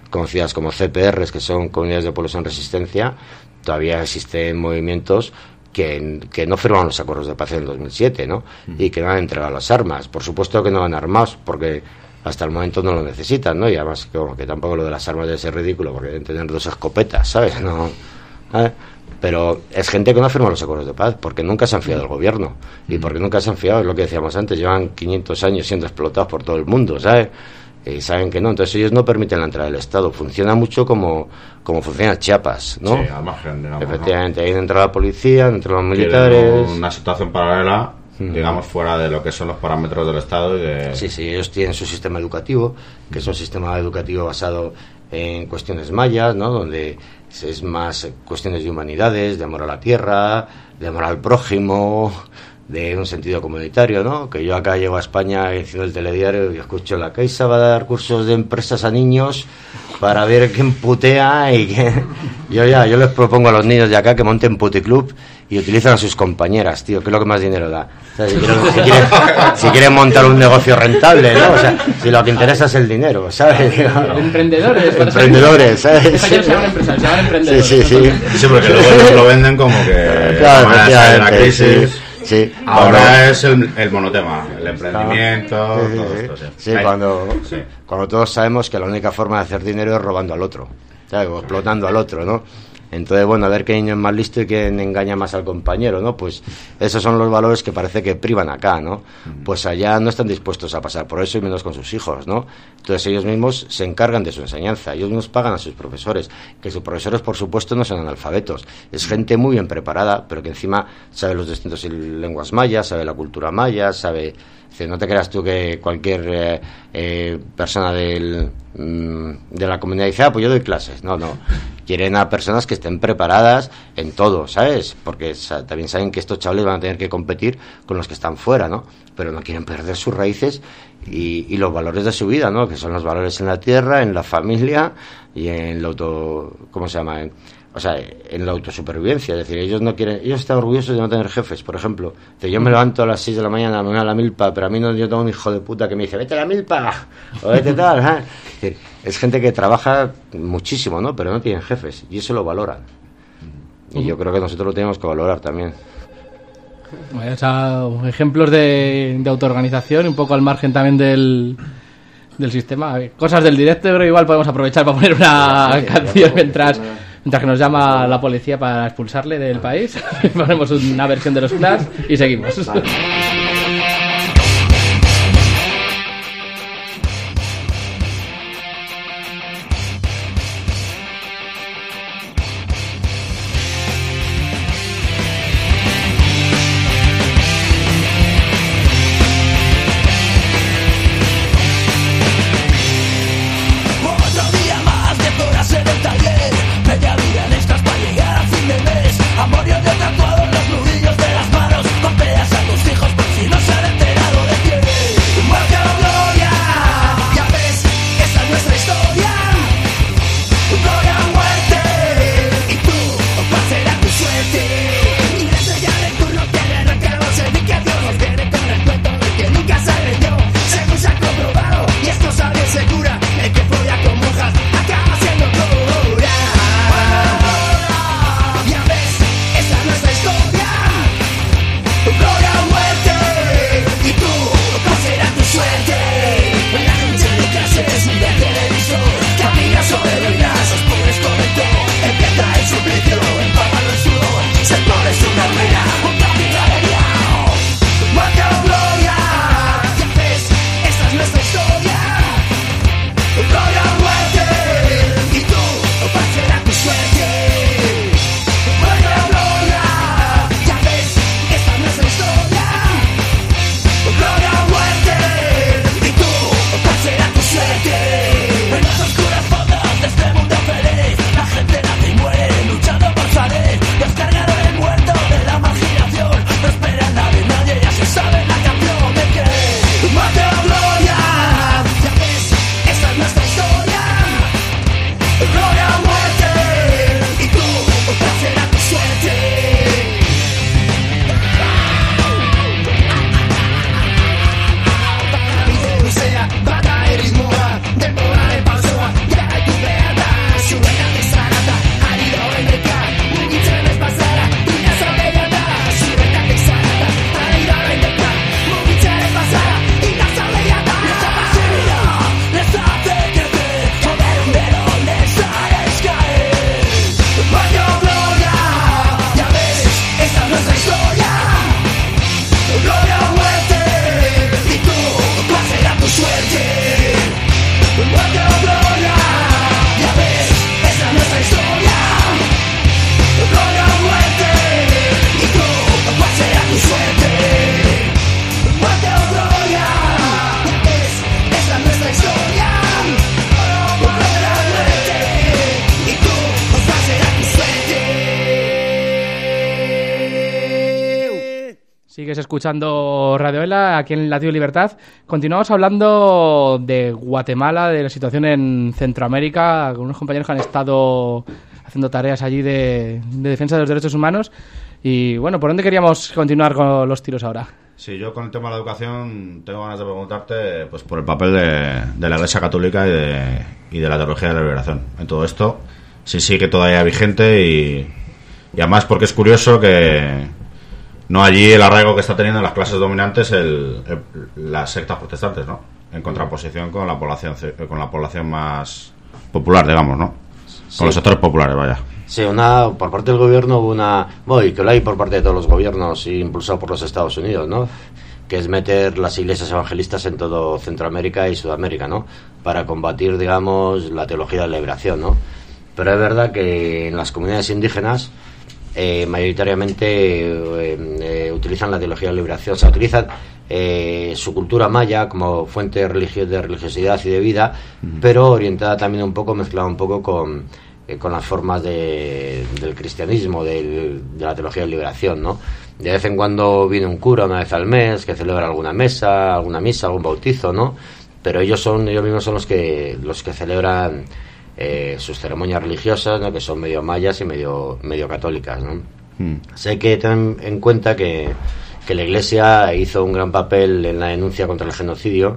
[SPEAKER 9] conocidas como C P Rs, que son comunidades de pueblos en resistencia, todavía existen movimientos que, que no firmaron los acuerdos de paz en el dos mil siete, ¿no? Uh-huh. Y que no han entregado las armas. Por supuesto que no van armados, porque hasta el momento no lo necesitan, ¿no? Y además, como que tampoco lo de las armas debe ser ridículo, porque deben tener dos escopetas, ¿sabes? No, ¿eh? Pero es gente que no ha firmado los acuerdos de paz, porque nunca se han fiado del gobierno. Y porque nunca se han fiado, es lo que decíamos antes, llevan quinientos años siendo explotados por todo el mundo, ¿sabes? Y saben que no, entonces ellos no permiten la entrada del Estado. Funciona mucho como, como funciona Chiapas, ¿no?
[SPEAKER 11] Sí, al margen, digamos,
[SPEAKER 9] efectivamente,
[SPEAKER 11] ¿no?
[SPEAKER 9] Ahí entra la policía, entran los militares.
[SPEAKER 11] Tienen una situación paralela, mm. digamos, fuera de lo que son los parámetros del Estado. Y de...
[SPEAKER 9] Sí, sí, ellos tienen su sistema educativo, que es un sistema educativo basado en cuestiones mayas, ¿no? Donde es más cuestiones de humanidades, de amor a la tierra, de amor al prójimo, de un sentido comunitario, ¿no? Que yo acá llego a España enciendo el telediario y escucho: la Caixa va a dar cursos de empresas a niños para ver quién putea y que... Yo ya, yo les propongo a los niños de acá que monten puticlub y utilicen a sus compañeras, tío, que es lo que más dinero da. O sea, si, quieren, si, quieren, si quieren montar un negocio rentable, ¿no? O sea, si lo que interesa es el dinero, ¿sabes?
[SPEAKER 1] Emprendedores.
[SPEAKER 9] Emprendedores, ¿sabes?
[SPEAKER 1] Se llaman empresarios, se llaman emprendedores.
[SPEAKER 9] Sí, sí, sí.
[SPEAKER 11] Sí, porque luego ellos lo venden como que...
[SPEAKER 9] Claro,
[SPEAKER 11] de la crisis...
[SPEAKER 9] Sí. Sí,
[SPEAKER 11] ahora
[SPEAKER 9] cuando...
[SPEAKER 11] es el, el monotema, el emprendimiento,
[SPEAKER 9] sí, sí,
[SPEAKER 11] todo
[SPEAKER 9] sí.
[SPEAKER 11] esto. Sí,
[SPEAKER 9] sí, cuando, sí. cuando todos sabemos que la única forma de hacer dinero es robando al otro, ¿sabes? O explotando al otro, ¿no? Entonces, bueno, a ver qué niño es más listo y quién engaña más al compañero, ¿no? Pues esos son los valores que parece que privan acá, ¿no? Pues allá no están dispuestos a pasar por eso, y menos con sus hijos, ¿no? Entonces ellos mismos se encargan de su enseñanza, ellos mismos pagan a sus profesores, que sus profesores, por supuesto, no son analfabetos, es gente muy bien preparada, pero que encima sabe los distintos lenguas mayas, sabe la cultura maya, sabe... No te creas tú que cualquier eh, eh, persona del, mm, de la comunidad dice: ah, pues yo doy clases. No, no. Quieren a personas que estén preparadas en todo, ¿sabes? Porque sa- también saben que estos chavales van a tener que competir con los que están fuera, ¿no? Pero no quieren perder sus raíces y, y los valores de su vida, ¿no? Que son los valores en la tierra, en la familia y en la auto... ¿Cómo se llama? En, o sea, en la autosupervivencia. Es decir, ellos no quieren, ellos están orgullosos de no tener jefes, por ejemplo. De yo me levanto a las seis de la mañana, me voy a la milpa, pero a mí no, yo tengo un hijo de puta que me dice: vete a la milpa, o vete tal, ¿eh? Es decir, es gente que trabaja muchísimo, ¿no? Pero no tienen jefes, y eso lo valoran. Y yo creo que nosotros lo tenemos que valorar también.
[SPEAKER 1] O sea, ejemplos de, de autoorganización, un poco al margen también del, del sistema. Cosas del directo, pero igual podemos aprovechar para poner una canción mientras... Mientras que nos llama la policía para expulsarle del país. Ponemos una versión de los Clash y seguimos. Vale.
[SPEAKER 12] Amor y odio tatuado en los nudillos de las manos. Golpeas a tus hijos por
[SPEAKER 1] Sigues escuchando Radio Ela aquí en Latido Libertad. Continuamos hablando de Guatemala, de la situación en Centroamérica, con unos compañeros que han estado haciendo tareas allí de, de defensa de los derechos humanos. Y bueno, ¿por dónde queríamos continuar con los tiros ahora?
[SPEAKER 11] Sí, yo con el tema de la educación tengo ganas de preguntarte pues por el papel de, de la Iglesia Católica y de, y de la teología de la liberación en todo esto. Si sigue todavía vigente y, y además porque es curioso que no allí el arraigo que está teniendo en las clases dominantes el, el, las sectas protestantes, ¿no? En contraposición con la población con la población más popular, digamos, ¿no? Con sí. Los sectores populares, vaya.
[SPEAKER 9] Sí, una por parte del gobierno hubo una, bueno, y que lo hay por parte de todos los gobiernos impulsado por los Estados Unidos, ¿no? Que es meter las iglesias evangelistas en todo Centroamérica y Sudamérica, ¿no? Para combatir, digamos, la teología de la liberación, ¿no? Pero es verdad que en las comunidades indígenas Eh, mayoritariamente eh, eh, utilizan la teología de la liberación, o sea, utilizan eh, su cultura maya como fuente religio- de religiosidad y de vida, uh-huh. pero orientada también un poco, mezclada un poco con, eh, con las formas de, del cristianismo, del, de la teología de liberación, ¿no? De vez en cuando viene un cura una vez al mes que celebra alguna mesa, alguna misa, algún bautizo, ¿no? Pero ellos son, ellos mismos son los que los que celebran Eh, sus ceremonias religiosas, ¿no? Que son medio mayas y medio medio católicas, ¿no? Mm. Sé que ten en cuenta que, que la Iglesia hizo un gran papel en la denuncia contra el genocidio.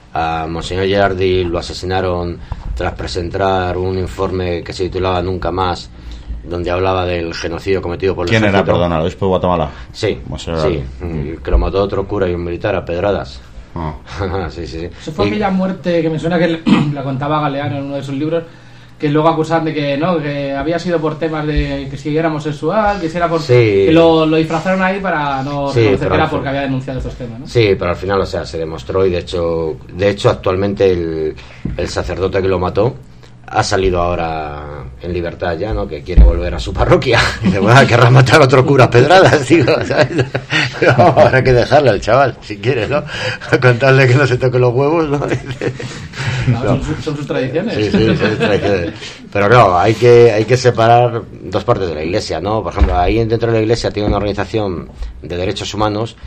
[SPEAKER 9] A Monseñor Gerardi lo asesinaron tras presentar un informe que se titulaba Nunca Más, donde hablaba del genocidio cometido por el
[SPEAKER 11] ¿Quién
[SPEAKER 9] ejército.
[SPEAKER 11] era, perdona, el obispo de Guatemala?
[SPEAKER 9] Sí, sí, mm, que lo mató otro cura y un militar a pedradas.
[SPEAKER 11] Oh.
[SPEAKER 9] sí, sí, sí.
[SPEAKER 1] Eso fue
[SPEAKER 9] y,
[SPEAKER 1] aquella muerte que me suena que la contaba Galeano en uno de sus libros, que luego acusaban de que no, que había sido por temas de que si era homosexual, que si era por
[SPEAKER 9] sí.
[SPEAKER 1] que lo, lo disfrazaron ahí para no
[SPEAKER 9] sí,
[SPEAKER 1] reconocer que era
[SPEAKER 9] fin,
[SPEAKER 1] porque había denunciado estos temas, ¿no?
[SPEAKER 9] Sí, pero al final, o sea, se demostró y de hecho, de hecho actualmente el, el sacerdote que lo mató ha salido ahora en libertad ya, ¿no? Que quiere volver a su parroquia. Y dice, bueno, querrá matar a otro cura a pedradas, digo, ¿sabes? Pero habrá que dejarle al chaval, si quiere, ¿no? Contarle que no se toque los huevos, ¿no?
[SPEAKER 1] No, no. Son, son sus tradiciones.
[SPEAKER 9] Sí, sí, son sus tradiciones. Pero no, hay que, hay que separar dos partes de la Iglesia, ¿no? Por ejemplo, ahí dentro de la Iglesia tiene una organización de derechos humanos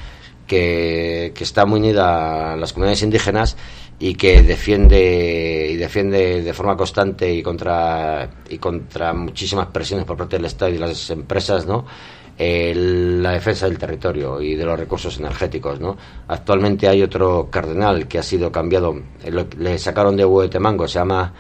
[SPEAKER 9] que, que está muy unida a las comunidades indígenas y que defiende y defiende de forma constante y contra y contra muchísimas presiones por parte del Estado y de las empresas, ¿no? Eh, la defensa del territorio y de los recursos energéticos, ¿no? Actualmente hay otro cardenal que ha sido cambiado, eh, le sacaron de Huehuetemango, se llama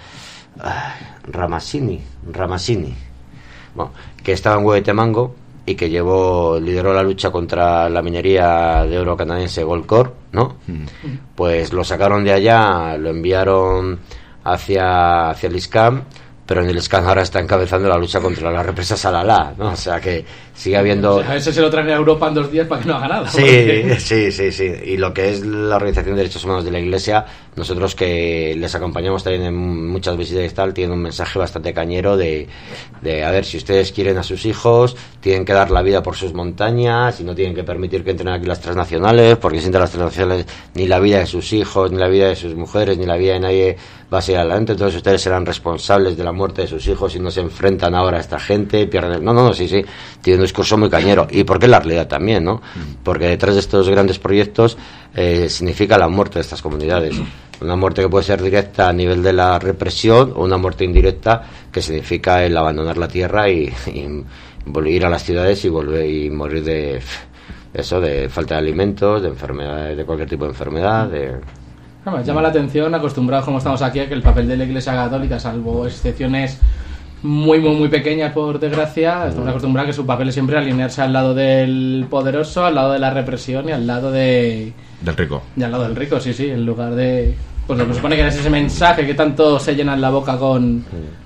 [SPEAKER 9] uh, Ramasini, Ramasini, bueno, que estaba en Huehuetemango y que llevó, lideró la lucha contra la minería de oro canadiense Goldcorp, ¿no? Mm. Pues lo sacaron de allá, lo enviaron hacia, hacia el I S C A M, pero en el I S C A M ahora está encabezando la lucha contra la represa Salalá, ¿no? O sea que sigue habiendo...
[SPEAKER 1] O sea, a ese se lo traen a Europa en dos días para que no haga nada.
[SPEAKER 9] Sí,
[SPEAKER 1] porque...
[SPEAKER 9] sí, sí, sí. Y lo que es la Organización de Derechos Humanos de la Iglesia, nosotros que les acompañamos también en muchas visitas y tal, tienen un mensaje bastante cañero de, de, a ver, si ustedes quieren a sus hijos, tienen que dar la vida por sus montañas y no tienen que permitir que entren aquí las transnacionales, porque si entran las transnacionales, ni la vida de sus hijos, ni la vida de sus mujeres, ni la vida de nadie va a seguir adelante. Entonces ustedes serán responsables de la muerte de sus hijos y no se enfrentan ahora a esta gente, pierden... No, no, no, sí, sí, tiene un discurso muy cañero. Y porque la realidad también, ¿no? Porque detrás de estos grandes proyectos eh, significa la muerte de estas comunidades. Una muerte que puede ser directa a nivel de la represión o una muerte indirecta que significa el abandonar la tierra y, y volver a las ciudades y volver y morir de eso, de falta de alimentos, de enfermedades, de cualquier tipo de enfermedad, de...
[SPEAKER 1] Me llama la atención, acostumbrados como estamos aquí, a que el papel de la Iglesia Católica, salvo excepciones muy, muy, muy pequeñas, por desgracia, estamos acostumbrados a que su papel es siempre alinearse al lado del poderoso, al lado de la represión y al lado de...
[SPEAKER 11] del rico.
[SPEAKER 1] Y al lado del rico, sí, sí, en lugar de... Pues lo que se supone que es ese mensaje que tanto se llenan la boca con,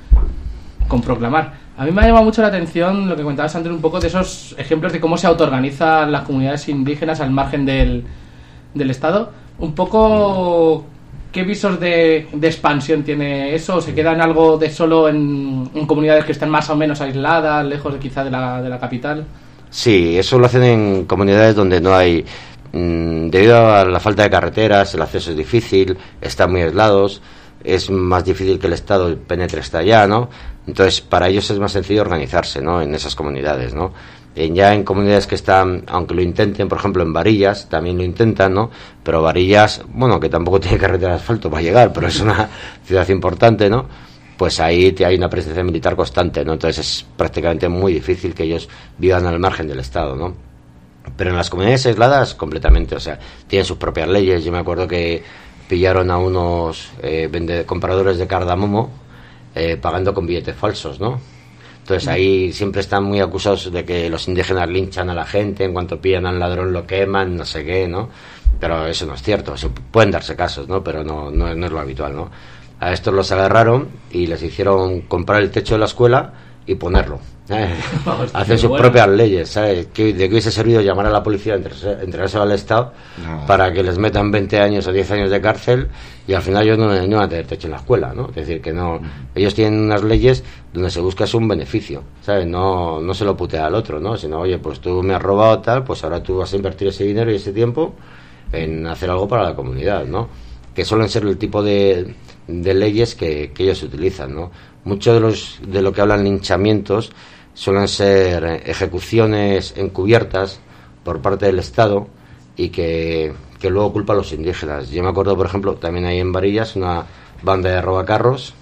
[SPEAKER 1] con proclamar. A mí me ha llamado mucho la atención lo que comentabas antes un poco de esos ejemplos de cómo se autoorganizan las comunidades indígenas al margen del, del Estado. Un poco, ¿qué visos de, de expansión tiene eso? ¿Se queda en algo de solo en, en comunidades que están más o menos aisladas, lejos de, quizá de la, de la capital?
[SPEAKER 9] Sí, eso lo hacen en comunidades donde no hay... Mmm, debido a la falta de carreteras, el acceso es difícil, están muy aislados, es más difícil que el Estado penetre hasta allá, ¿no? Entonces, para ellos es más sencillo organizarse, ¿no? En esas comunidades, ¿no? En ya en comunidades que están, aunque lo intenten, por ejemplo en Varillas también lo intentan, ¿no? Pero Varillas, bueno, que tampoco tiene carretera de asfalto para llegar, pero es una ciudad importante, ¿no? Pues ahí te hay una presencia militar constante, ¿no? Entonces es prácticamente muy difícil que ellos vivan al margen del Estado, ¿no? Pero en las comunidades aisladas, completamente, o sea, tienen sus propias leyes. Yo me acuerdo que pillaron a unos eh, vende- compradores de cardamomo eh, pagando con billetes falsos, ¿no? Entonces ahí siempre están muy acusados de que los indígenas linchan a la gente, en cuanto pillan al ladrón lo queman, no sé qué, ¿no? Pero eso no es cierto, se pueden darse casos, ¿no? Pero no, no, no es lo habitual, ¿no? A estos los agarraron y les hicieron comprar el techo de la escuela y ponerlo. ¿eh? Hacen sus bueno. propias leyes, ¿sabes? ¿De qué hubiese servido llamar a la policía, entregarse al Estado no. para que les metan veinte años o diez años de cárcel y al final ellos no, no van a tener techo en la escuela, ¿no? Es decir, que no, uh-huh. ellos tienen unas leyes donde se busca es un beneficio, ¿sabes? No, no se lo putea al otro, ¿no? Sino, oye, pues tú me has robado tal, pues ahora tú vas a invertir ese dinero y ese tiempo en hacer algo para la comunidad, ¿no? Que suelen ser el tipo de, de leyes que, que ellos utilizan, ¿no? Muchos de los de lo que hablan linchamientos suelen ser ejecuciones encubiertas por parte del Estado y que, que luego culpa a los indígenas. Yo me acuerdo, por ejemplo, también ahí en Varillas, una banda de robacarros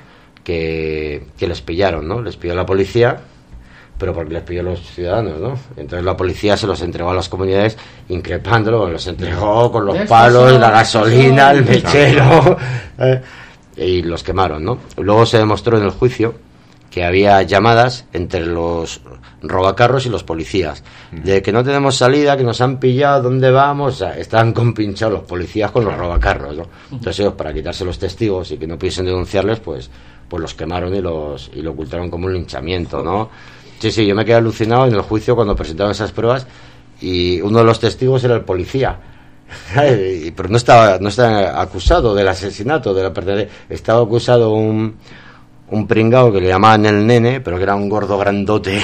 [SPEAKER 9] que, que les pillaron, ¿no? Les pilló la policía, pero porque les pilló los ciudadanos, ¿no? Entonces la policía se los entregó a las comunidades increpándolo, los entregó con los palos, la gasolina, el mechero, ¿eh? Y los quemaron, ¿no? Luego se demostró en el juicio que había llamadas entre los robacarros y los policías, de que no tenemos salida, que nos han pillado, ¿dónde vamos? O sea, estaban compinchados los policías con los robacarros, ¿no? Entonces ellos, para quitarse los testigos y que no pudiesen denunciarles, pues pues los quemaron y los y lo ocultaron como un linchamiento, ¿no? Sí, sí, yo me quedé alucinado en el juicio cuando presentaron esas pruebas y uno de los testigos era el policía. Pero no estaba no estaba acusado del asesinato, de la pertenencia, estaba acusado un un pringao que le llamaban el nene, pero que era un gordo grandote,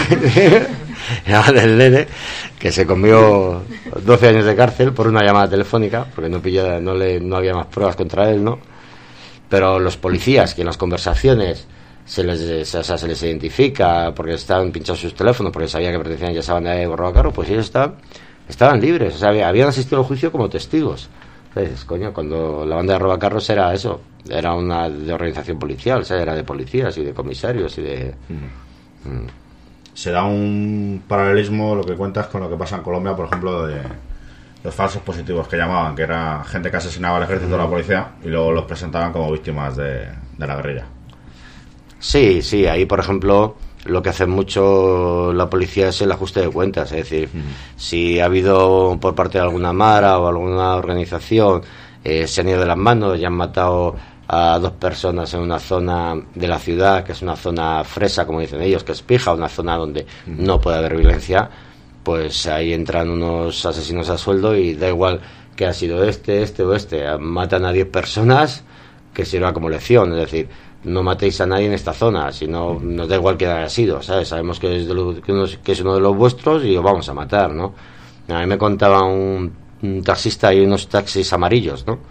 [SPEAKER 9] llamaban el nene, que se comió doce años de cárcel por una llamada telefónica, porque no pilló, no le no había más pruebas contra él, ¿no? Pero los policías que en las conversaciones se les, o sea, se les identifica porque estaban pinchados sus teléfonos, porque sabía que pertenecían ya a esa banda de robacarros, pues ellos estaban estaban libres, o sea, habían asistido al juicio como testigos. Entonces, coño, cuando la banda de robacarros era eso, era una de organización policial, o sea, era de policías y de comisarios y de...
[SPEAKER 11] Mm. Mm. Se da un paralelismo lo que cuentas con lo que pasa en Colombia, por ejemplo, de los falsos positivos que llamaban, que era gente que asesinaba al ejército mm. o la policía y luego los presentaban como víctimas de, de la guerrilla.
[SPEAKER 9] Sí, sí, ahí, por ejemplo, lo que hace mucho la policía es el ajuste de cuentas, es decir, mm. si ha habido por parte de alguna mara o alguna organización eh, se han ido de las manos y han matado a dos personas en una zona de la ciudad que es una zona fresa, como dicen ellos, que es pija, una zona donde mm. no puede haber violencia, pues ahí entran unos asesinos a sueldo y da igual que ha sido este, este o este, matan a diez personas que sirva como lección, es decir, no matéis a nadie en esta zona, si no nos da igual que haya sido, ¿sabes? Sabemos que es, de lo, que, uno, que es uno de los vuestros y os vamos a matar, ¿no? A mí me contaba un, un taxista y unos taxis amarillos, ¿no?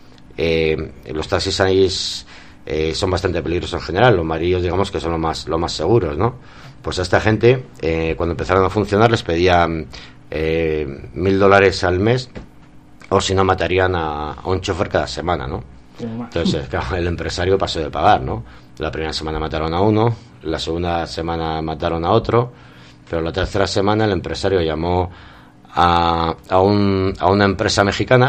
[SPEAKER 9] Eh, los taxis ahí es, eh, son bastante peligrosos en general, los amarillos digamos que son los más, los más seguros, ¿no? Pues a esta gente, eh, cuando empezaron a funcionar, les pedían eh, mil dólares al mes o si no matarían a, a un chofer cada semana, ¿no? Entonces, claro, el empresario pasó de pagar, ¿no? La primera semana mataron a uno, la segunda semana mataron a otro, pero la tercera semana el empresario llamó a, a, un, a una empresa mexicana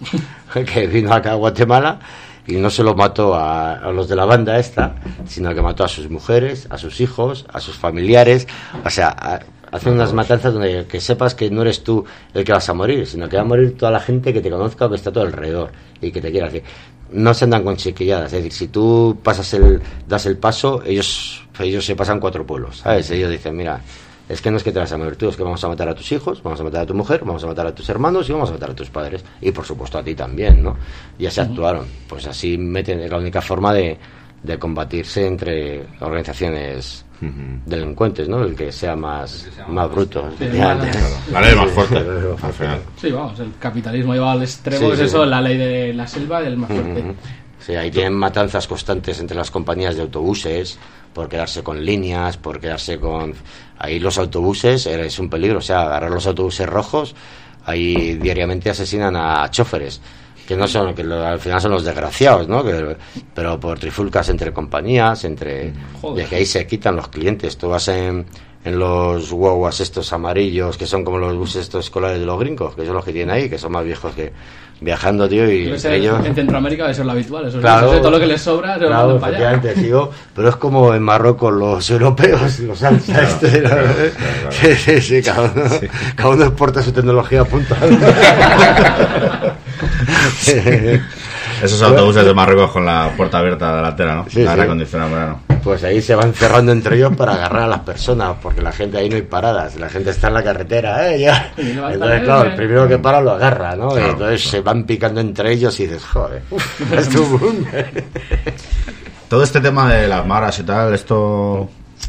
[SPEAKER 9] que vino acá a Guatemala y no solo mató a, a los de la banda esta, sino que mató a sus mujeres, a sus hijos, a sus familiares, o sea... A, hacen unas matanzas donde que sepas que no eres tú el que vas a morir, sino que va a morir toda la gente que te conozca o que está a tu alrededor y que te quiera decir. No se andan con chiquilladas, es decir, si tú pasas el, das el paso, ellos, ellos se pasan cuatro pueblos, ¿sabes? Ellos dicen, mira, es que no es que te vas a morir tú, es que vamos a matar a tus hijos, vamos a matar a tu mujer, vamos a matar a tus hermanos y vamos a matar a tus padres. Y por supuesto a ti también, ¿no? Y así actuaron. Pues así meten, es la única forma de, de combatirse entre organizaciones delincuentes, ¿no? El que sea más, que sea más, más bruto.
[SPEAKER 11] Sí, la, la ley más fuerte. Al final.
[SPEAKER 1] Sí, vamos, el capitalismo llevado al extremo, sí, es sí, eso, sí. La ley de la selva del más fuerte. Uh-huh.
[SPEAKER 9] Sí, ahí tienen matanzas constantes entre las compañías de autobuses por quedarse con líneas, por quedarse con... Ahí los autobuses es un peligro, o sea, agarrar los autobuses rojos, ahí diariamente asesinan a choferes, que no son, que lo, al final son los desgraciados, ¿no? Que, pero por trifulcas entre compañías, entre... Joder. Y que ahí se quitan los clientes. Tú vas en... en los guaguas estos amarillos que son como los buses estos escolares de los gringos, que son los que tienen ahí, que son más viejos que viajando, tío, y
[SPEAKER 1] ser,
[SPEAKER 9] ellos...
[SPEAKER 1] en Centroamérica debe ser lo habitual, eso,
[SPEAKER 9] claro,
[SPEAKER 1] es, todo lo que les sobra se lo
[SPEAKER 9] claro,
[SPEAKER 1] mandan para allá.
[SPEAKER 9] Tío, pero es como en Marruecos los europeos, los alza, claro, este, claro, ¿no? Claro, claro. Sí, sí, sí, cada uno, sí. Cada uno exporta su tecnología a punta.
[SPEAKER 11] Esos autobuses de Marruecos con la puerta abierta delantera, ¿no?
[SPEAKER 9] Sí,
[SPEAKER 11] la
[SPEAKER 9] sí.
[SPEAKER 11] aire acondicionado, verano.
[SPEAKER 9] Pues ahí se van cerrando entre ellos para agarrar a las personas, porque la gente ahí no hay paradas, la gente está en la carretera, ¿eh? Ya. Entonces, claro, el primero que para lo agarra, ¿no? Claro, y entonces claro. se van picando entre ellos y dices, joder, es tu mundo.
[SPEAKER 11] Todo este tema de las maras y tal, ¿esto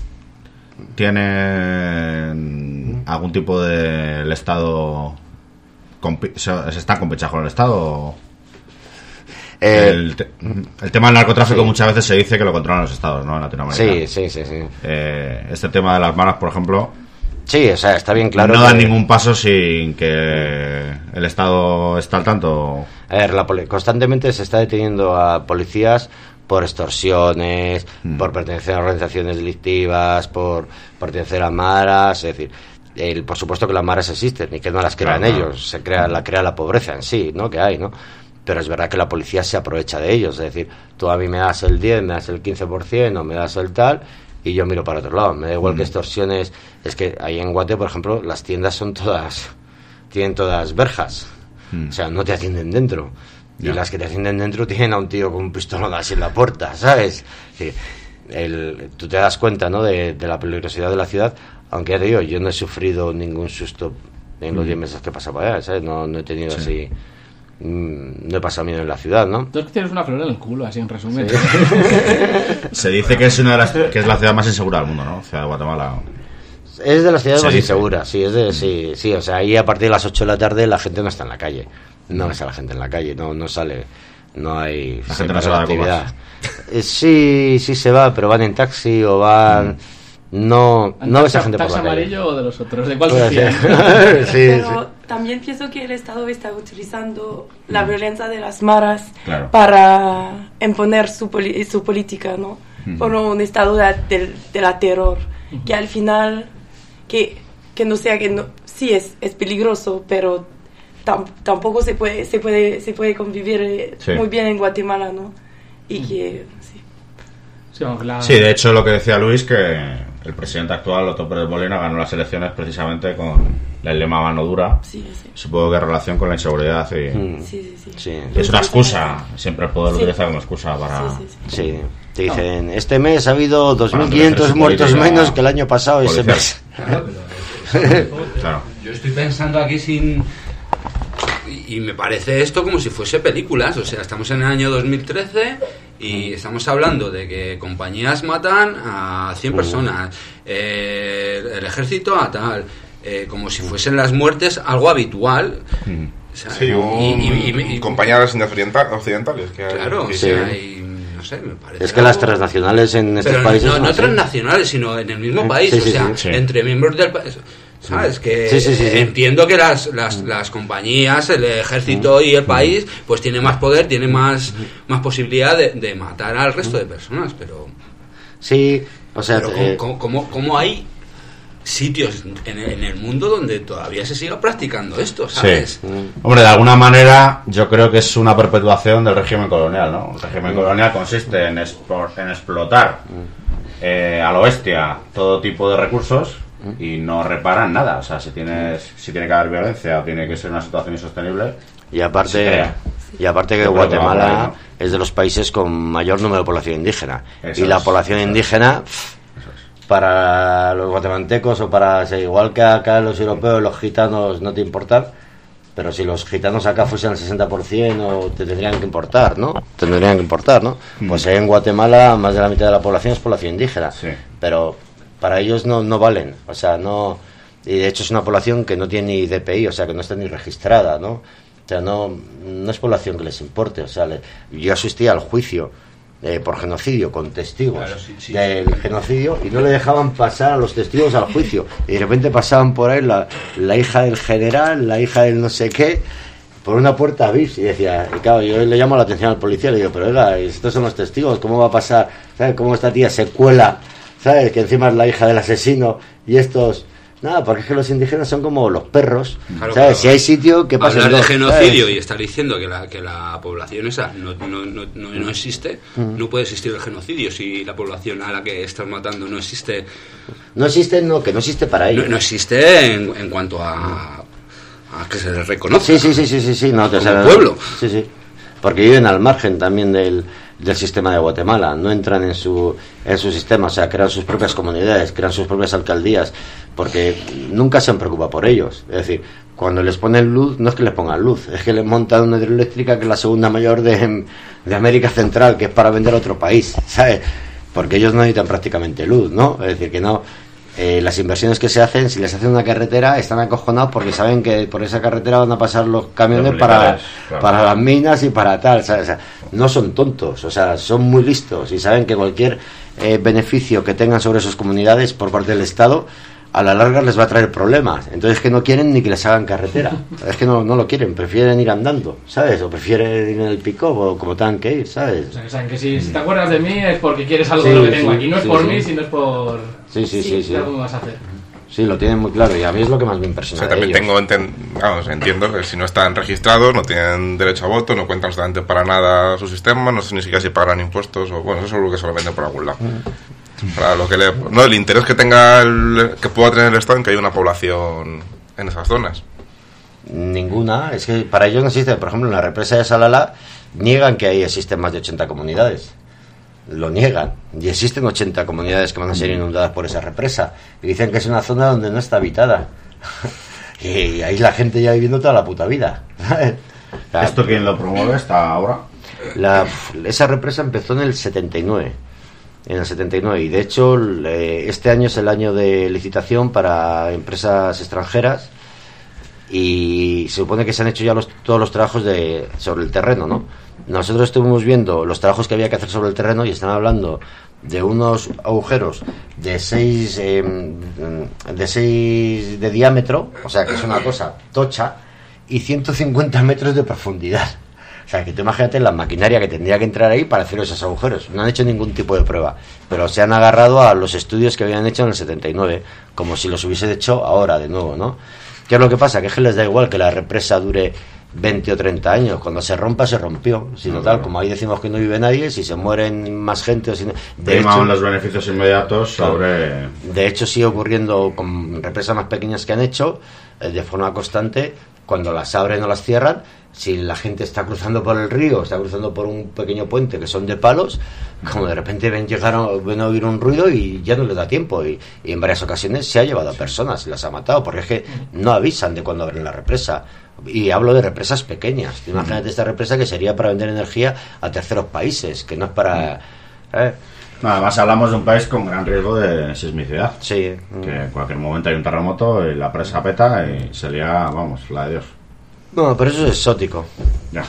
[SPEAKER 11] tiene algún tipo de el Estado... Compi- se, se está compinchado con el Estado? Eh, el, te, el tema del narcotráfico sí. muchas veces se dice que lo controlan los estados, ¿no? En Latinoamérica.
[SPEAKER 9] Sí, sí, sí, sí.
[SPEAKER 11] Eh, este tema de las maras, por ejemplo...
[SPEAKER 9] Sí, o sea, está bien claro.
[SPEAKER 11] No
[SPEAKER 9] que...
[SPEAKER 11] dan ningún paso sin que el Estado esté al tanto.
[SPEAKER 9] A ver, la poli- constantemente se está deteniendo a policías por extorsiones, mm. por pertenecer a organizaciones delictivas, por pertenecer a maras, es decir... El, por supuesto que las maras existen y que no las crean claro, ellos, se crea, la crea la pobreza en sí, ¿no? Que hay, ¿no? Pero es verdad que la policía se aprovecha de ellos, es decir, tú a mí me das el diez, me das el quince por ciento o me das el tal y yo miro para otro lado, me da igual mm. que extorsiones. Es que ahí en Guate, por ejemplo, las tiendas son todas, tienen todas verjas, mm. o sea, no te atienden dentro y yeah. las que te atienden dentro tienen a un tío con un pistolón así en la puerta, ¿sabes? Sí, el, tú te das cuenta, ¿no? de, de la peligrosidad de la ciudad, aunque ya te digo, yo no he sufrido ningún susto en los diez mm. meses que he pasado por allá, ¿sabes? No, no he tenido sí. así... No he pasado miedo en la ciudad, ¿no?
[SPEAKER 1] Tú tienes una flor en el culo, así en resumen.
[SPEAKER 9] Sí.
[SPEAKER 11] Se dice que es una de las que es la ciudad más insegura del mundo, ¿no? Ciudad de Guatemala.
[SPEAKER 9] Es de las ciudades más inseguras, sí, es de, sí, sí, o sea, ahí a partir de las ocho de la tarde la gente no está en la calle, no ves a la gente en la calle, no, no sale, no hay.
[SPEAKER 11] La gente no se va de actividad.
[SPEAKER 9] Eh, sí, sí se va, pero van en taxi o van. Mm. No, no ves a gente por la calle.
[SPEAKER 1] ¿Taxi amarillo o de los otros? ¿De cuál se
[SPEAKER 9] fía? Sí,
[SPEAKER 10] Pero
[SPEAKER 9] sí.
[SPEAKER 10] también pienso que el Estado está utilizando la violencia de las maras
[SPEAKER 11] claro.
[SPEAKER 10] para imponer su, poli- su política, ¿no? Mm. Por un Estado de, de, de la terror, mm. que al final, que, que no sea que no, sí es, es peligroso, pero tam, tampoco se puede, se puede, se puede convivir eh, sí. muy bien en Guatemala, ¿no? Y mm. que, sí.
[SPEAKER 1] Sí, la...
[SPEAKER 11] sí, de hecho lo que decía Luis, que el presidente actual, Otto Pérez Molina, ganó las elecciones precisamente con el lema mano dura.
[SPEAKER 10] Sí, sí.
[SPEAKER 11] Supongo que en relación con la inseguridad y...
[SPEAKER 9] Mm.
[SPEAKER 10] Sí, sí, sí.
[SPEAKER 9] sí.
[SPEAKER 11] Es una excusa, siempre el poder lo sí. utiliza como excusa para...
[SPEAKER 9] Sí, sí, sí. sí. Te dicen, no. este mes ha habido dos mil quinientos muertos menos que el año pasado ese mes.
[SPEAKER 12] Claro, pero...
[SPEAKER 11] claro.
[SPEAKER 12] Yo estoy pensando aquí sin... Y me parece esto como si fuese películas, o sea, estamos en el año dos mil trece y estamos hablando de que compañías matan a cien personas, eh, el ejército a tal, eh, como si fuesen las muertes algo habitual.
[SPEAKER 5] O sea, sí, un, y, y, y, y, compañías occidentales. Que
[SPEAKER 12] claro,
[SPEAKER 5] hay,
[SPEAKER 12] o sea, hay, no sé, me parece.
[SPEAKER 9] Es que algo... las transnacionales en estos
[SPEAKER 12] Pero
[SPEAKER 9] países...
[SPEAKER 12] No, no transnacionales, sino en el mismo país,
[SPEAKER 9] sí, sí,
[SPEAKER 12] o sea,
[SPEAKER 9] sí, sí.
[SPEAKER 12] entre miembros del país... ¿Sabes? Que
[SPEAKER 9] sí, sí, sí, sí.
[SPEAKER 12] entiendo que las, las, las compañías, el ejército y el país, pues tiene más poder, tiene más, más posibilidad de, de matar al resto de personas, pero...
[SPEAKER 9] Sí, o sea...
[SPEAKER 12] Pero
[SPEAKER 9] eh...
[SPEAKER 12] ¿cómo, cómo, cómo hay sitios en el, en el mundo donde todavía se siga practicando esto, ¿sabes?
[SPEAKER 11] Sí. Hombre, de alguna manera yo creo que es una perpetuación del régimen colonial, ¿no? El régimen colonial consiste en, expor, en explotar eh, a lo bestia todo tipo de recursos y no reparan nada, o sea, si tienes si tiene que haber violencia o tiene que ser una situación insostenible.
[SPEAKER 9] Y aparte y aparte que Guatemala ahí, ¿no? es de los países con mayor número de población indígena. Eso y la es, población indígena pff, es. para los guatemaltecos o para, o sea, igual que acá los europeos, los gitanos no te importan, pero si los gitanos acá fuesen el sesenta por ciento te tendrían que importar, ¿no? Te tendrían que importar, ¿no? Mm. Pues en Guatemala más de la mitad de la población es población indígena.
[SPEAKER 11] Sí.
[SPEAKER 9] Pero para ellos no, no valen, o sea, no, y de hecho es una población que no tiene ni D P I, o sea, que no está ni registrada, ¿no? sea, no, no es población que les importe. O sea, le, yo asistí al juicio eh, por genocidio con testigos
[SPEAKER 12] Claro, sí, sí.
[SPEAKER 9] del genocidio y no le dejaban pasar a los testigos al juicio. Y de repente pasaban por ahí la, la hija del general, la hija del no sé qué, por una puerta V I P. Y decía, y claro, yo le llamo la atención al policía, le digo, pero oiga, estos son los testigos, ¿cómo va a pasar? ¿Sabes? ¿Cómo esta tía se cuela? ¿Sabes? Que encima es la hija del asesino y estos... Nada, porque es que los indígenas son como los perros,
[SPEAKER 12] Claro,
[SPEAKER 9] ¿sabes?
[SPEAKER 12] claro.
[SPEAKER 9] Si hay sitio, que pasa.
[SPEAKER 12] Hablar de genocidio y estar diciendo que la, que la población esa no, no, no, no, no existe,
[SPEAKER 9] Mm.
[SPEAKER 12] no puede existir el genocidio si la población a la que estás matando no existe.
[SPEAKER 9] No existe, no, que no existe para ellos.
[SPEAKER 12] No, no existe en, en cuanto a, a que se les reconoce.
[SPEAKER 9] Sí, sí, sí, sí, sí, sí, no,
[SPEAKER 12] como
[SPEAKER 9] o sea,
[SPEAKER 12] pueblo.
[SPEAKER 9] Sí, sí. Porque viven al margen también del, del sistema de Guatemala, no entran en su en su sistema, o sea, crean sus propias comunidades, crean sus propias alcaldías, porque nunca se han preocupado por ellos. Es decir, cuando les ponen luz, no es que les pongan luz, es que les montan una hidroeléctrica que es la segunda mayor de, de América Central, que es para vender a otro país, ¿sabes? Porque ellos no necesitan prácticamente luz, ¿no? Es decir, que no... Eh, las inversiones que se hacen, si les hacen una carretera, están acojonados porque saben que por esa carretera van a pasar los camiones para,
[SPEAKER 11] claro.
[SPEAKER 9] para las minas y para tal, ¿sabes? O sea, no son tontos, o sea, son muy listos y saben que cualquier eh, beneficio que tengan sobre sus comunidades por parte del Estado, a la larga les va a traer problemas. Entonces que no quieren ni que les hagan carretera, es que no, no lo quieren, prefieren ir andando, ¿sabes? O prefieren ir en el pick-up o como tengan que ir, ¿sabes?
[SPEAKER 1] O sea, que saben que si, si te acuerdas de mí es porque quieres algo
[SPEAKER 9] Sí,
[SPEAKER 1] de lo que tengo
[SPEAKER 9] sí,
[SPEAKER 1] aquí. No es
[SPEAKER 9] sí,
[SPEAKER 1] por
[SPEAKER 9] sí.
[SPEAKER 1] mí, sino es por...
[SPEAKER 9] Sí, sí, sí, sí.
[SPEAKER 1] ¿Cómo vas a hacer?
[SPEAKER 9] Sí, lo tienen muy claro y a mí es lo que más me
[SPEAKER 5] O
[SPEAKER 9] impresiona
[SPEAKER 5] sea,
[SPEAKER 9] de
[SPEAKER 5] también
[SPEAKER 9] ellos.
[SPEAKER 5] tengo enten- vamos, entiendo que si no están registrados, no tienen derecho a voto, no cuentan absolutamente para nada su sistema, no sé ni siquiera si pagan impuestos, o bueno, eso seguro que se lo venden por algún lado. Para lo que le, no, el interés que tenga el, que pueda tener el Estado en que haya una población en esas zonas.
[SPEAKER 9] Ninguna, es que para ellos no existe. Por ejemplo, en la represa de Salala niegan que ahí existen más de ochenta comunidades. Lo niegan. Y existen ochenta comunidades que van a ser inundadas por esa represa. Y dicen que es una zona donde no está habitada. Y ahí la gente ya viviendo toda la puta vida. O sea,
[SPEAKER 11] ¿Esto quién lo promueve hasta ahora?
[SPEAKER 9] La, esa represa empezó en el setenta y nueve. En el setenta y nueve. Y de hecho, le- este año es el año de licitación para empresas extranjeras. Y se supone que se han hecho ya los, todos los trabajos de, sobre el terreno, ¿no? Nosotros estuvimos viendo los trabajos que había que hacer sobre el terreno y están hablando de unos agujeros de seis de seis de diámetro, o sea que es una cosa tocha, y ciento cincuenta metros de profundidad. O sea, que tú imagínate la maquinaria que tendría que entrar ahí para hacer esos agujeros. No han hecho ningún tipo de prueba, pero se han agarrado a los estudios que habían hecho en el setenta y nueve, como si los hubiese hecho ahora de nuevo, ¿no? ¿Qué es lo que pasa? Que es que les da igual que la represa dure veinte o treinta años. Cuando se rompa, se rompió. Si no, tal, como ahí decimos que no vive nadie, si se mueren más gente o si no... De
[SPEAKER 11] Priman
[SPEAKER 9] hecho,
[SPEAKER 11] los beneficios inmediatos sobre...
[SPEAKER 9] de hecho, sigue ocurriendo con represas más pequeñas que han hecho, eh, de forma constante, cuando las abren o las cierran, si la gente está cruzando por el río, está cruzando por un pequeño puente que son de palos, como de repente ven llegar a, ven a oír un ruido y ya no les da tiempo. Y, y en varias ocasiones se ha llevado a personas y las ha matado, porque es que no avisan de cuando abren la represa. Y hablo de represas pequeñas. Imagínate esta represa que sería para vender energía a terceros países, que no es para... ¿eh?
[SPEAKER 11] No, además hablamos de un país con gran riesgo de sismicidad.
[SPEAKER 9] Sí.
[SPEAKER 11] Que en cualquier momento hay un terremoto y la presa peta y sería, vamos, la de Dios.
[SPEAKER 9] No, pero eso es exótico.
[SPEAKER 11] Ya.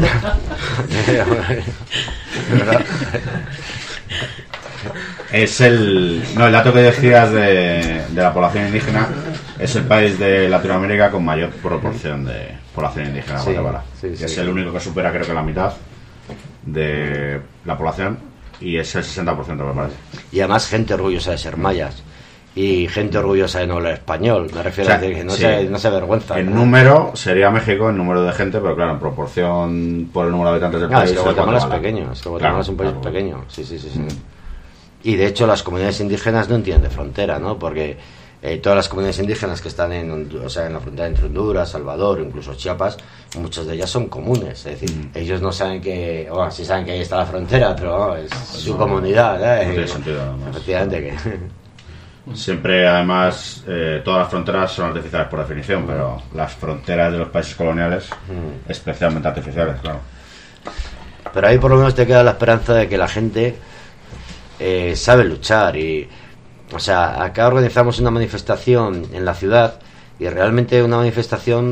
[SPEAKER 11] Es el... No, el dato que decías de, de la población indígena es el país de Latinoamérica con mayor proporción de población indígena,
[SPEAKER 9] Sí,
[SPEAKER 11] Guatemala.
[SPEAKER 9] sí,
[SPEAKER 11] Y
[SPEAKER 9] sí.
[SPEAKER 11] es el único que supera, creo que la mitad de la población y es el sesenta por ciento, me parece.
[SPEAKER 9] Y además gente orgullosa de ser mayas. Y gente orgullosa de no hablar español. Me refiero
[SPEAKER 11] O sea,
[SPEAKER 9] a decir que no,
[SPEAKER 11] sí.
[SPEAKER 9] se, no se avergüenza.
[SPEAKER 11] En
[SPEAKER 9] ¿no?
[SPEAKER 11] número sería México, en número de gente, pero claro, en proporción por el número de habitantes del
[SPEAKER 9] No,
[SPEAKER 11] país.
[SPEAKER 9] es que Guatemala es
[SPEAKER 11] Guatemala.
[SPEAKER 9] pequeño. Es que Guatemala
[SPEAKER 11] Claro,
[SPEAKER 9] es un país
[SPEAKER 11] claro.
[SPEAKER 9] pequeño. Sí, sí, sí, sí. Y de hecho las comunidades indígenas no entienden de frontera, ¿no? Porque eh, todas las comunidades indígenas que están en, Hondu- o sea, en la frontera entre Honduras, Salvador, incluso Chiapas, muchas de ellas son comunes. Es decir,
[SPEAKER 11] Mm.
[SPEAKER 9] ellos no saben que... Bueno, sí saben que ahí está la frontera, pero no, es su comunidad. ¿eh?
[SPEAKER 11] No tiene sentido, además.
[SPEAKER 9] Efectivamente que...
[SPEAKER 11] Siempre, además, eh, todas las fronteras son artificiales por definición, pero las fronteras de los países coloniales,
[SPEAKER 9] Mm.
[SPEAKER 11] especialmente artificiales, claro.
[SPEAKER 9] Pero ahí por lo menos te queda la esperanza de que la gente eh, sabe luchar y, o sea, acá organizamos una manifestación en la ciudad Y realmente una manifestación,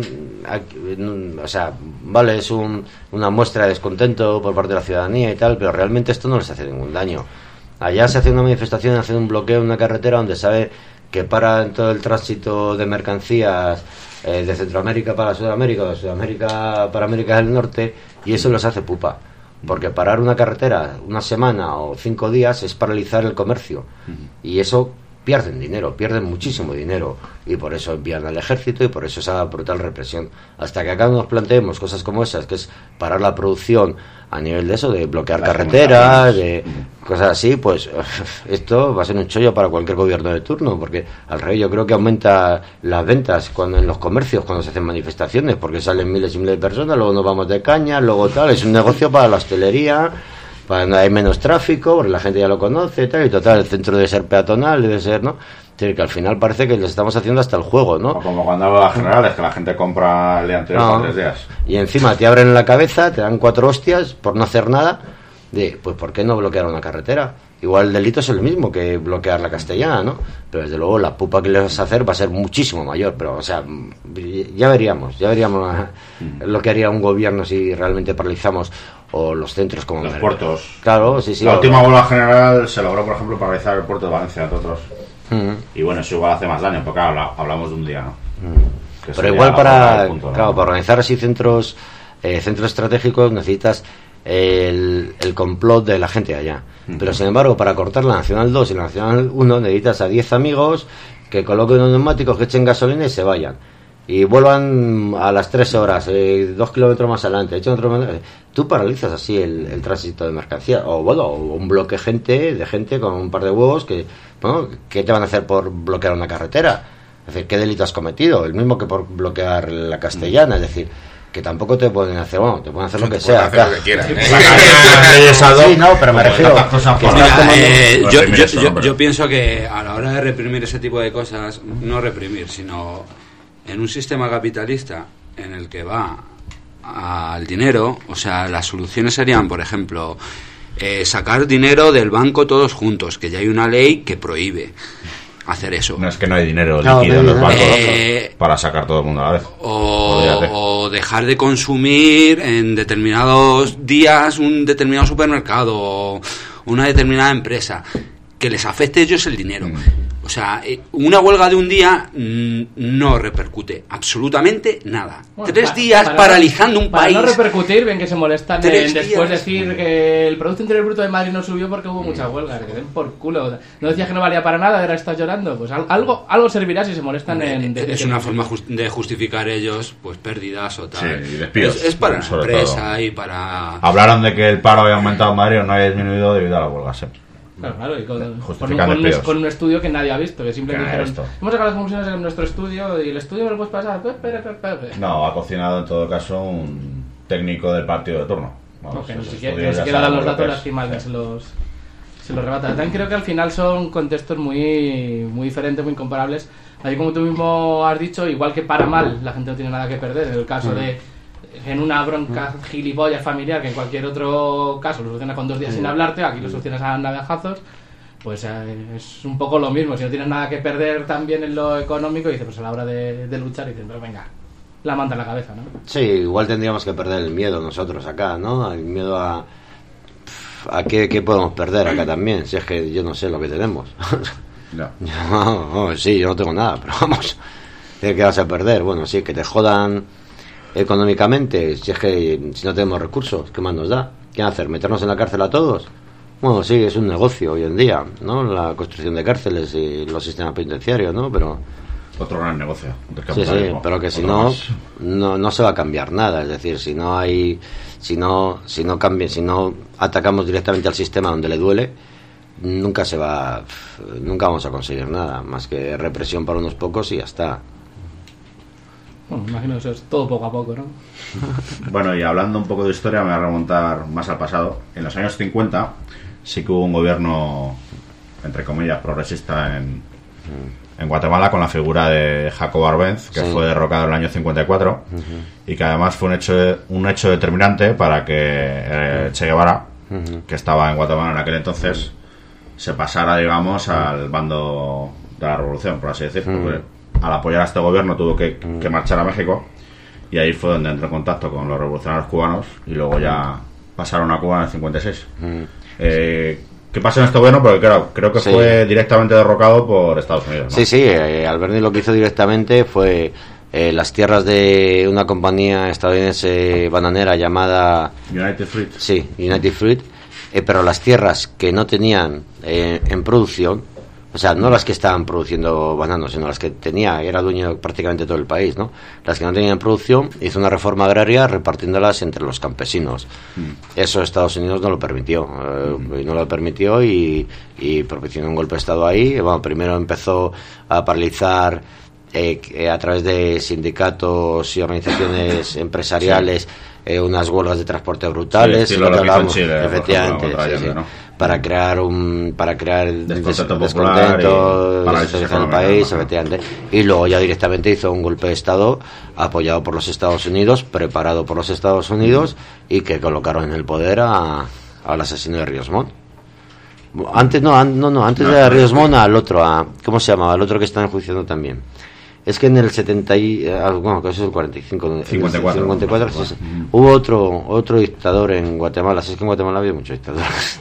[SPEAKER 9] o sea, vale, es un, una muestra de descontento por parte de la ciudadanía y tal, pero realmente esto no les hace ningún daño. Allá se hace una manifestación, hace un bloqueo en una carretera donde sabe que para en todo el tránsito de mercancías eh, de Centroamérica para Sudamérica, o de Sudamérica para América del Norte, y eso los hace pupa. Porque parar una carretera una semana o cinco días es paralizar el comercio. Y eso pierden dinero, pierden muchísimo dinero. Y por eso envían al ejército y por eso esa brutal represión. Hasta que acá nos planteemos cosas como esas, que es parar la producción a nivel de eso, de bloquear Las carreteras, de cosas así, pues esto va a ser un chollo para cualquier gobierno de turno, porque al revés yo creo que aumenta las ventas cuando en los comercios cuando se hacen manifestaciones, porque salen miles y miles de personas, luego nos vamos de caña, luego tal, es un negocio para la hostelería, para no hay menos tráfico, porque la gente ya lo conoce tal, y total, el centro debe ser peatonal, debe ser, ¿no? Es decir, que al final parece que les estamos haciendo hasta el juego, ¿no?
[SPEAKER 11] O como cuando hablo de las generales, que la gente compra el día anterior no. por tres días.
[SPEAKER 9] Y encima te abren la cabeza, te dan cuatro hostias por no hacer nada, de, pues ¿por qué no bloquear una carretera? Igual el delito es el mismo que bloquear la Castellana, ¿no? Pero desde luego la pupa que les vas a hacer va a ser muchísimo mayor, pero o sea, ya veríamos, ya veríamos mm. lo que haría un gobierno si realmente paralizamos o los centros como
[SPEAKER 11] los Merck. Puertos.
[SPEAKER 9] Claro, sí, sí.
[SPEAKER 11] La última huelga general se logró, por ejemplo, paralizar el puerto de Valencia, entre otros. Mm. Y bueno, eso igual hace más daño, porque habla, hablamos de un día, ¿no? Mm.
[SPEAKER 9] Pero igual para, punto, claro, ¿no? para organizar así centros, eh, centros estratégicos necesitas el, el complot de la gente de allá. Uh-huh. Pero sin embargo, para cortar la Nacional dos y la Nacional uno necesitas a diez amigos que coloquen unos neumáticos, que echen gasolina y se vayan. Y vuelvan a las tres horas, eh, dos kilómetros más adelante. Echen otro, eh, tú paralizas así el, el tránsito de mercancías. O bueno, o un bloque gente, de gente con un par de huevos que, bueno, ¿qué te van a hacer por bloquear una carretera? Es decir, ¿qué delito has cometido? El mismo que por bloquear la Castellana, es decir, que tampoco te pueden hacer, bueno, te pueden hacer lo que sea.
[SPEAKER 5] Hacer lo que quieran, ¿eh?
[SPEAKER 9] Sí, no, pero me refiero.
[SPEAKER 12] Pues mira, eh, yo, yo, yo, yo pienso que a la hora de reprimir ese tipo de cosas, no reprimir, sino en un sistema capitalista en el que va al dinero, o sea, las soluciones serían, por ejemplo, eh, sacar dinero del banco todos juntos, que ya hay una ley que prohíbe hacer eso.
[SPEAKER 11] No es que no hay dinero líquido no, no, en los bancos eh, para sacar todo el mundo a la vez.
[SPEAKER 12] O, o dejar de consumir en determinados días un determinado supermercado o una determinada empresa. Que les afecte a ellos el dinero. Mm. O sea, una huelga de un día mmm, no repercute absolutamente nada. Bueno, Tres pa, días para, paralizando un
[SPEAKER 1] para
[SPEAKER 12] país.
[SPEAKER 1] Para no repercutir, ven que se molestan en después decir que el Producto Interior Bruto de Madrid no subió porque hubo mucha huelga. Que den por culo. No decías que no valía para nada, ahora estás llorando. Pues algo algo servirá si se molestan en...
[SPEAKER 12] Es una forma just, de justificar ellos pues pérdidas o tal.
[SPEAKER 11] Sí, y despidos.
[SPEAKER 12] Es, es para la empresa todo. Y para...
[SPEAKER 11] Hablaron de que el paro había aumentado en Madrid o no había disminuido debido a la huelga, sí.
[SPEAKER 1] Claro, claro, y con, con, un, con, un, con un estudio que nadie ha visto, que simplemente dijeron, esto? hemos sacado las conclusiones en nuestro estudio y el estudio me lo puedes pasar. Espera, espera, espera.
[SPEAKER 11] No, ha cocinado en todo caso un técnico del partido de turno. Vamos,
[SPEAKER 1] okay, ni siquiera, ni siquiera dan los datos, lástima que se los, se los rebata. También creo que al final son contextos muy, muy diferentes, muy incomparables. Así como tú mismo has dicho, igual que para mal, la gente no tiene nada que perder. En el caso mm. de en una bronca gilipollas familiar que en cualquier otro caso lo solucionas con dos días mm. sin hablarte, aquí lo solucionas a navajazos, pues eh, es un poco lo mismo. Si no tienes nada que perder también en lo económico, dices, pues a la hora de, de luchar, dices, pero venga, la manta en la cabeza, ¿no?
[SPEAKER 9] Sí, igual tendríamos que perder el miedo nosotros acá, ¿no? El miedo a a qué, qué podemos perder acá también, si es que yo no sé lo que tenemos. No. no, no sí, yo no tengo nada, pero vamos, ¿qué vas a perder? Bueno, sí, que te jodan económicamente, si es que si no tenemos recursos, ¿qué más nos da? ¿Qué hacer? ¿Meternos en la cárcel a todos? Bueno, sí, es un negocio hoy en día, ¿no? La construcción de cárceles y los sistemas penitenciarios, ¿no? Pero
[SPEAKER 11] otro gran negocio.
[SPEAKER 9] Sí, sí, pero que si no, no no se va a cambiar nada. Es decir, si no hay, si no si no cambia, si no atacamos directamente al sistema donde le duele, nunca se va, nunca vamos a conseguir nada más que represión para unos pocos y ya está.
[SPEAKER 1] Bueno, me imagino que eso es todo poco a poco, ¿no?
[SPEAKER 11] Bueno, y hablando un poco de historia, me voy a remontar más al pasado. En los años cincuenta sí que hubo un gobierno, entre comillas, progresista en, en Guatemala, con la figura de Jacobo Arbenz, que sí. fue derrocado en el año cincuenta y cuatro, uh-huh. y que además fue un hecho, un hecho determinante para que eh, Che Guevara, uh-huh. que estaba en Guatemala en aquel entonces, uh-huh. se pasara, digamos, al bando de la revolución, por así decirlo. Uh-huh. Porque al apoyar a este gobierno tuvo que, que marchar a México, y ahí fue donde entró en contacto con los revolucionarios cubanos y luego ya pasaron a Cuba en el cincuenta y seis. Mm. Eh, ¿Qué pasa en este gobierno? Porque claro, creo que sí. fue directamente derrocado por Estados Unidos, ¿no?
[SPEAKER 9] Sí, sí, eh, Alberni lo que hizo directamente fue eh, las tierras de una compañía estadounidense bananera llamada
[SPEAKER 11] United Fruit.
[SPEAKER 9] Sí, United Fruit, eh, pero las tierras que no tenían eh, en producción, o sea, no las que estaban produciendo bananos, sino las que tenía, era dueño de prácticamente todo el país, ¿no? Las que no tenían producción, hizo una reforma agraria repartiéndolas entre los campesinos. Mm. Eso Estados Unidos no lo permitió, eh, mm. no lo permitió y, y propició un golpe de Estado ahí. Bueno, primero empezó a paralizar eh, a través de sindicatos y organizaciones empresariales sí. eh, unas huelgas de transporte brutales,
[SPEAKER 11] sí, sí, lo lo hablamos,
[SPEAKER 9] Chile, efectivamente, ejemplo, sí, sí. ¿no? para crear un para crear
[SPEAKER 11] descontento,
[SPEAKER 9] des, descontento
[SPEAKER 11] para
[SPEAKER 9] el país, ¿no? Efectivamente, y luego ya directamente hizo un golpe de Estado apoyado por los Estados Unidos, preparado por los Estados Unidos y que colocaron en el poder a, al asesino de Ríos Montt. Antes no, an, no, no, antes no, de Ríos Montt al otro, a, ¿cómo se llamaba? Al otro que está enjuiciando también. Es que en el setenta y, bueno, que eso es el cuarenta y cinco,
[SPEAKER 11] cincuenta y cuatro,
[SPEAKER 9] cincuenta y cuatro sí, sí. Hubo otro otro dictador en Guatemala. Si es que en Guatemala había muchos dictadores.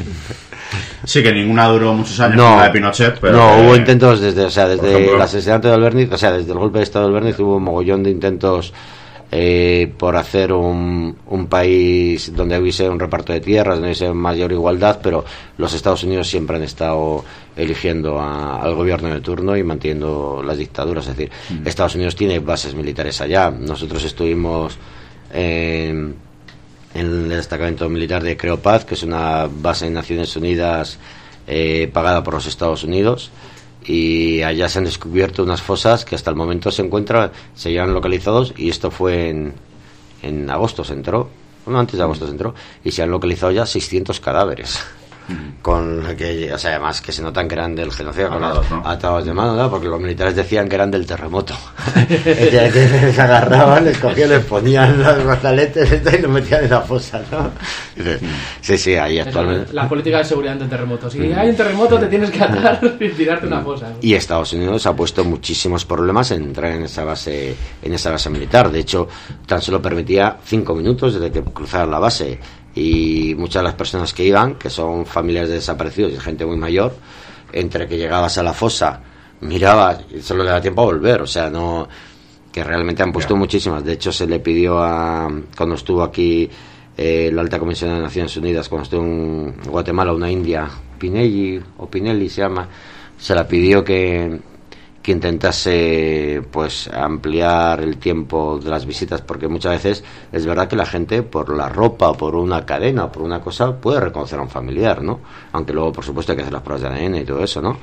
[SPEAKER 11] Sí, que ninguna duró muchos años,
[SPEAKER 9] no,
[SPEAKER 11] como la de Pinochet, pero
[SPEAKER 9] no,
[SPEAKER 11] eh,
[SPEAKER 9] hubo intentos desde, o sea, desde ejemplo, el asesinato de Alberniz, o sea, desde el golpe de Estado de Alberniz hubo un mogollón de intentos eh, por hacer un, un país donde hubiese un reparto de tierras, donde hubiese mayor igualdad, pero los Estados Unidos siempre han estado eligiendo a, al gobierno de turno y manteniendo las dictaduras. Es decir, mm. Estados Unidos tiene bases militares allá. Nosotros estuvimos en, en el destacamento militar de Creo Paz, que es una base de Naciones Unidas eh, pagada por los Estados Unidos, y allá se han descubierto unas fosas que hasta el momento se encuentran, se llevan localizados, y esto fue en, en agosto se entró, bueno, antes de agosto se entró, y se han localizado ya seiscientos cadáveres. Con que, o sea, además que se notan que eran del genocidio, con los ¿no? atados de mano, ¿no? Porque los militares decían que eran del terremoto. Que les agarraban, les cogían, les ponían los brazaletes y los metían en la fosa, ¿no? Sí, sí, ahí actualmente.
[SPEAKER 1] La política de seguridad ante terremotos. Si mm. hay un terremoto, te tienes que atar y tirarte una fosa, ¿no?
[SPEAKER 9] Y Estados Unidos ha puesto muchísimos problemas en entrar en esa base, en esa base militar. De hecho, tan solo permitía cinco minutos desde que cruzaran la base. Y muchas de las personas que iban, que son familiares de desaparecidos y gente muy mayor, entre que llegabas a la fosa, mirabas y solo le da tiempo a volver, o sea, no, que realmente han puesto yeah. muchísimas. De hecho, se le pidió a, cuando estuvo aquí eh, la Alta Comisión de Naciones Unidas, cuando estuvo en Guatemala, una india, Pinelli o Pinelli se llama, se la pidió que que intentase pues ampliar el tiempo de las visitas, porque muchas veces es verdad que la gente por la ropa o por una cadena o por una cosa puede reconocer a un familiar, ¿no? Aunque luego por supuesto hay que hacer las pruebas de A D N y todo eso, ¿no?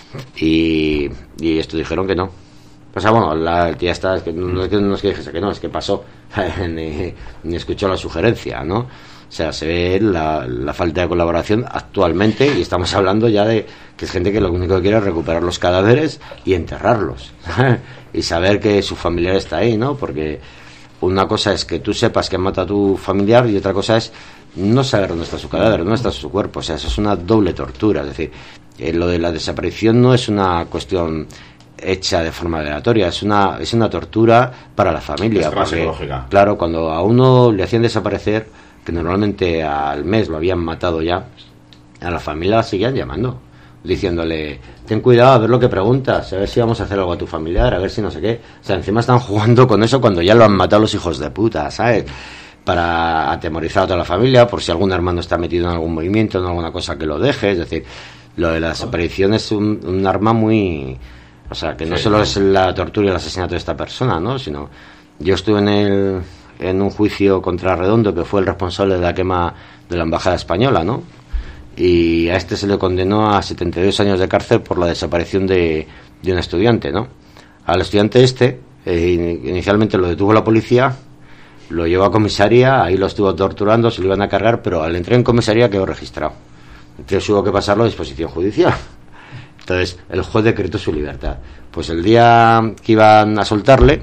[SPEAKER 9] Y, y esto dijeron que no. O sea, bueno, la tía está, es que no, no es que dijese que no, es que pasó, ni, ni escuchó la sugerencia, ¿no? O sea, se ve la, la falta de colaboración actualmente, y estamos hablando ya de que es gente que lo único que quiere es recuperar los cadáveres y enterrarlos y saber que su familiar está ahí, ¿no? Porque una cosa es que tú sepas que han matado a tu familiar y otra cosa es no saber dónde está su cadáver, dónde está su cuerpo. O sea, eso es una doble tortura. Es decir, eh, lo de la desaparición no es una cuestión hecha de forma aleatoria, es una es una tortura para la familia. Porque, claro, cuando a uno le hacían desaparecer, que normalmente al mes lo habían matado ya, a la familia la seguían llamando, diciéndole, ten cuidado, a ver lo que preguntas, a ver si vamos a hacer algo a tu familiar, a ver si no sé qué. O sea, encima están jugando con eso cuando ya lo han matado los hijos de puta, ¿sabes? Para atemorizar a toda la familia, por si algún hermano está metido en algún movimiento, en alguna cosa que lo deje. Es decir, lo de la desaparición es un, un arma muy... O sea, que no sí, solo es la tortura y el asesinato de esta persona, ¿no? Sino, yo estuve en el... en un juicio contra Redondo, que fue el responsable de la quema de la embajada española, ¿no? Y a este se le condenó a setenta y dos años de cárcel por la desaparición de, de un estudiante, ¿no? Al estudiante este, eh, inicialmente lo detuvo la policía, lo llevó a comisaría, ahí lo estuvo torturando, se lo iban a cargar, pero al entrar en comisaría quedó registrado. Entonces hubo que pasarlo a disposición judicial. Entonces el juez decretó su libertad. Pues el día que iban a soltarle,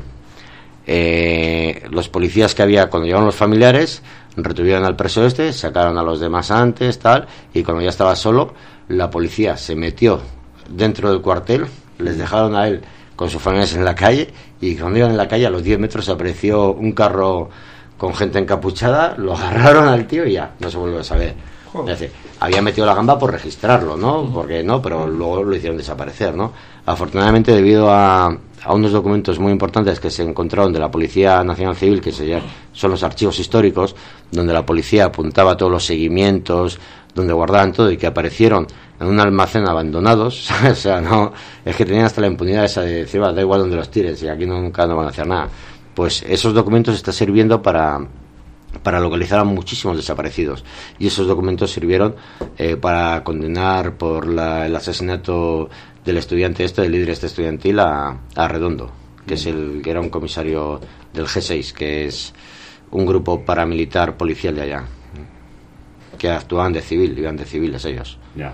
[SPEAKER 9] Eh, los policías que había cuando llegaron los familiares retuvieron al preso este, sacaron a los demás antes, tal, y cuando ya estaba solo, la policía se metió dentro del cuartel, les dejaron a él con sus familias en la calle, y cuando iban en la calle a los diez metros apareció un carro con gente encapuchada, lo agarraron al tío y ya, no se vuelve a saber. Es decir, había metido la gamba por registrarlo, ¿no? Porque no, pero luego lo hicieron desaparecer, ¿no? Afortunadamente, debido a, a unos documentos muy importantes que se encontraron de la Policía Nacional Civil, que se llama, son los archivos históricos, donde la policía apuntaba todos los seguimientos, donde guardaban todo y que aparecieron en un almacén abandonados, o sea, no, es que tenían hasta la impunidad esa de decir, da igual donde los tires y aquí nunca no van a hacer nada. Pues esos documentos están sirviendo para, para localizar a muchísimos desaparecidos, y esos documentos sirvieron eh, para condenar por la, el asesinato del estudiante este, del líder este estudiantil, a, a Redondo, que es el que era un comisario del G seis, que es un grupo paramilitar policial de allá, que actuaban de civil, iban de civiles ellos.
[SPEAKER 11] Ya.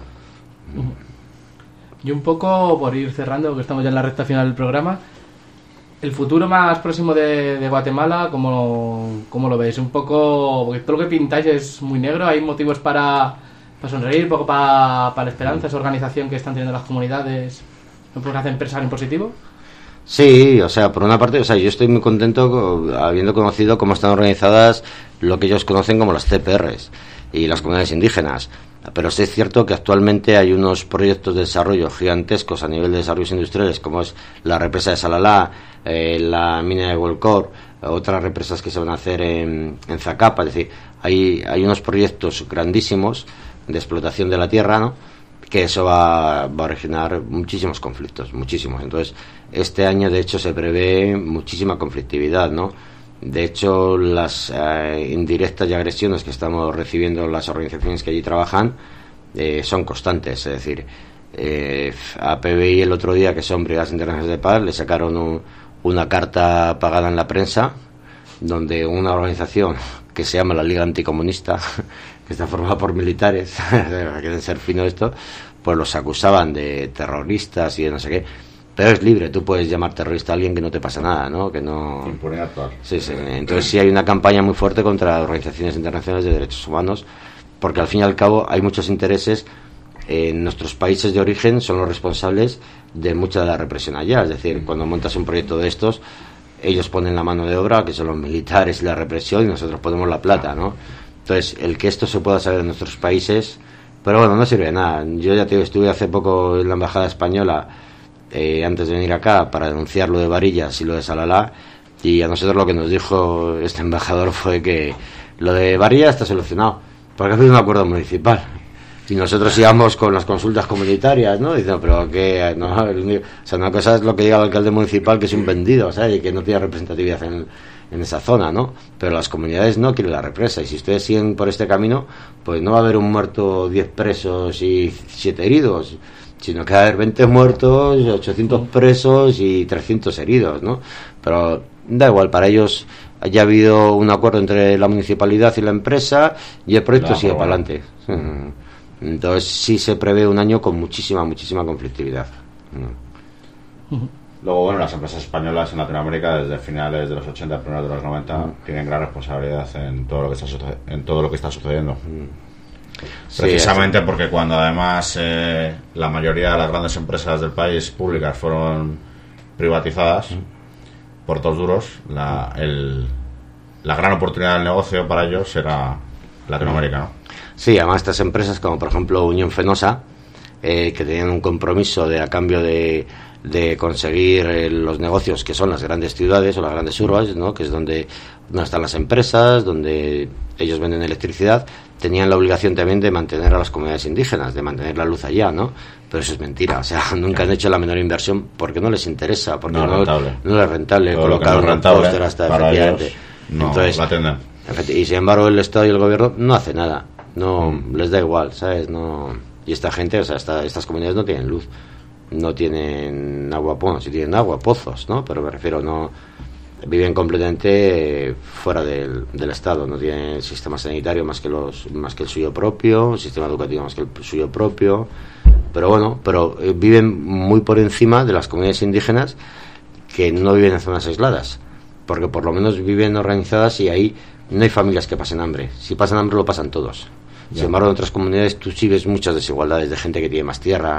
[SPEAKER 1] Y un poco, por ir cerrando, que estamos ya en la recta final del programa, el futuro más próximo de, de Guatemala, ¿cómo, ¿cómo lo veis? Un poco, porque todo lo que pintáis es muy negro, hay motivos para, para sonreír, un poco para, para la esperanza, esa organización que están teniendo las comunidades, ¿no pueden hacer pensar en positivo?
[SPEAKER 9] Sí, o sea, por una parte, o sea, yo estoy muy contento habiendo conocido cómo están organizadas lo que ellos conocen como las C P Rs y las comunidades indígenas. Pero sí es cierto que actualmente hay unos proyectos de desarrollo gigantescos a nivel de desarrollos industriales, como es la represa de Salalá, eh, la mina de Volcor, otras represas que se van a hacer en, en Zacapa. Es decir, hay, hay unos proyectos grandísimos de explotación de la tierra, ¿no?, que eso va, va a originar muchísimos conflictos, muchísimos. Entonces, este año, de hecho, se prevé muchísima conflictividad, ¿no? De hecho, las eh, indirectas y agresiones que estamos recibiendo las organizaciones que allí trabajan eh, son constantes. Es decir, eh, a P B I el otro día, que son Brigadas Internacionales de Paz, le sacaron un, una carta pagada en la prensa, donde una organización que se llama la Liga Anticomunista, que está formada por militares, quieren ser fino esto, pues los acusaban de terroristas y de no sé qué. Pero es libre, tú puedes llamar terrorista a alguien que no te pasa nada, ¿no? Que no...
[SPEAKER 11] Impunidad total.
[SPEAKER 9] Sí, sí. Entonces sí hay una campaña muy fuerte contra las organizaciones internacionales de derechos humanos, porque al fin y al cabo hay muchos intereses. En nuestros países de origen son los responsables de mucha de la represión allá. Es decir, cuando montas un proyecto de estos, ellos ponen la mano de obra, que son los militares y la represión, y nosotros ponemos la plata, ¿no? Entonces, el que esto se pueda saber en nuestros países... Pero bueno, no sirve de nada. Yo ya te digo, estuve hace poco en la Embajada Española, Eh, antes de venir acá, para denunciar lo de Varillas y lo de Salalá, y a nosotros lo que nos dijo este embajador fue que lo de Varillas está solucionado porque ha habido un acuerdo municipal, y nosotros íbamos con las consultas comunitarias, ¿no? Diciendo, pero que no, o sea, una cosa es lo que diga el alcalde municipal, que es un vendido, ¿sabes? Y que no tiene representatividad en, en esa zona, ¿no? Pero las comunidades no quieren la represa, y si ustedes siguen por este camino, pues no va a haber un muerto, diez presos y siete heridos, sino que va a haber veinte muertos, ochocientos presos y trescientos heridos, ¿no? Pero da igual, para ellos haya habido un acuerdo entre la municipalidad y la empresa, y el proyecto claro, sigue para adelante. Entonces sí se prevé un año con muchísima, muchísima conflictividad.
[SPEAKER 11] Luego, bueno, las empresas españolas en Latinoamérica, desde finales de los ochenta, primeros de los noventa, mm. tienen gran responsabilidad en todo lo que está, suce- en todo lo que está sucediendo. Mm. Precisamente sí, porque cuando además eh, la mayoría de las grandes empresas del país públicas fueron privatizadas mm. por todos duros, la, el, la gran oportunidad del negocio para ellos era Latinoamérica, ¿no?
[SPEAKER 9] Sí, además estas empresas como por ejemplo Unión Fenosa, eh, que tenían un compromiso de a cambio de, de conseguir eh, los negocios que son las grandes ciudades o las grandes urbes, ¿no?, que es donde, donde están las empresas, donde ellos venden electricidad, tenían la obligación también de mantener a las comunidades indígenas, de mantener la luz allá, ¿no? Pero eso es mentira, o sea, nunca han hecho la menor inversión porque no les interesa, porque no, no, no es rentable
[SPEAKER 11] todo
[SPEAKER 9] colocar
[SPEAKER 11] no
[SPEAKER 9] un póster hasta efectivamente.
[SPEAKER 11] No,
[SPEAKER 9] entonces, y sin embargo el Estado y el gobierno no hace nada, no mm. les da igual, ¿sabes? No, y esta gente, o sea, esta, estas comunidades no tienen luz, no tienen agua, bueno, sí tienen agua, pozos, ¿no? Pero me refiero, no viven completamente fuera del, del Estado, no tienen sistema sanitario más que los más que el suyo propio, sistema educativo más que el suyo propio, pero bueno, pero eh, viven muy por encima de las comunidades indígenas que no viven en zonas aisladas, porque por lo menos viven organizadas y ahí no hay familias que pasen hambre. Si pasan hambre lo pasan todos. Ya. Sin embargo, en otras comunidades tú sí ves muchas desigualdades de gente que tiene más tierra,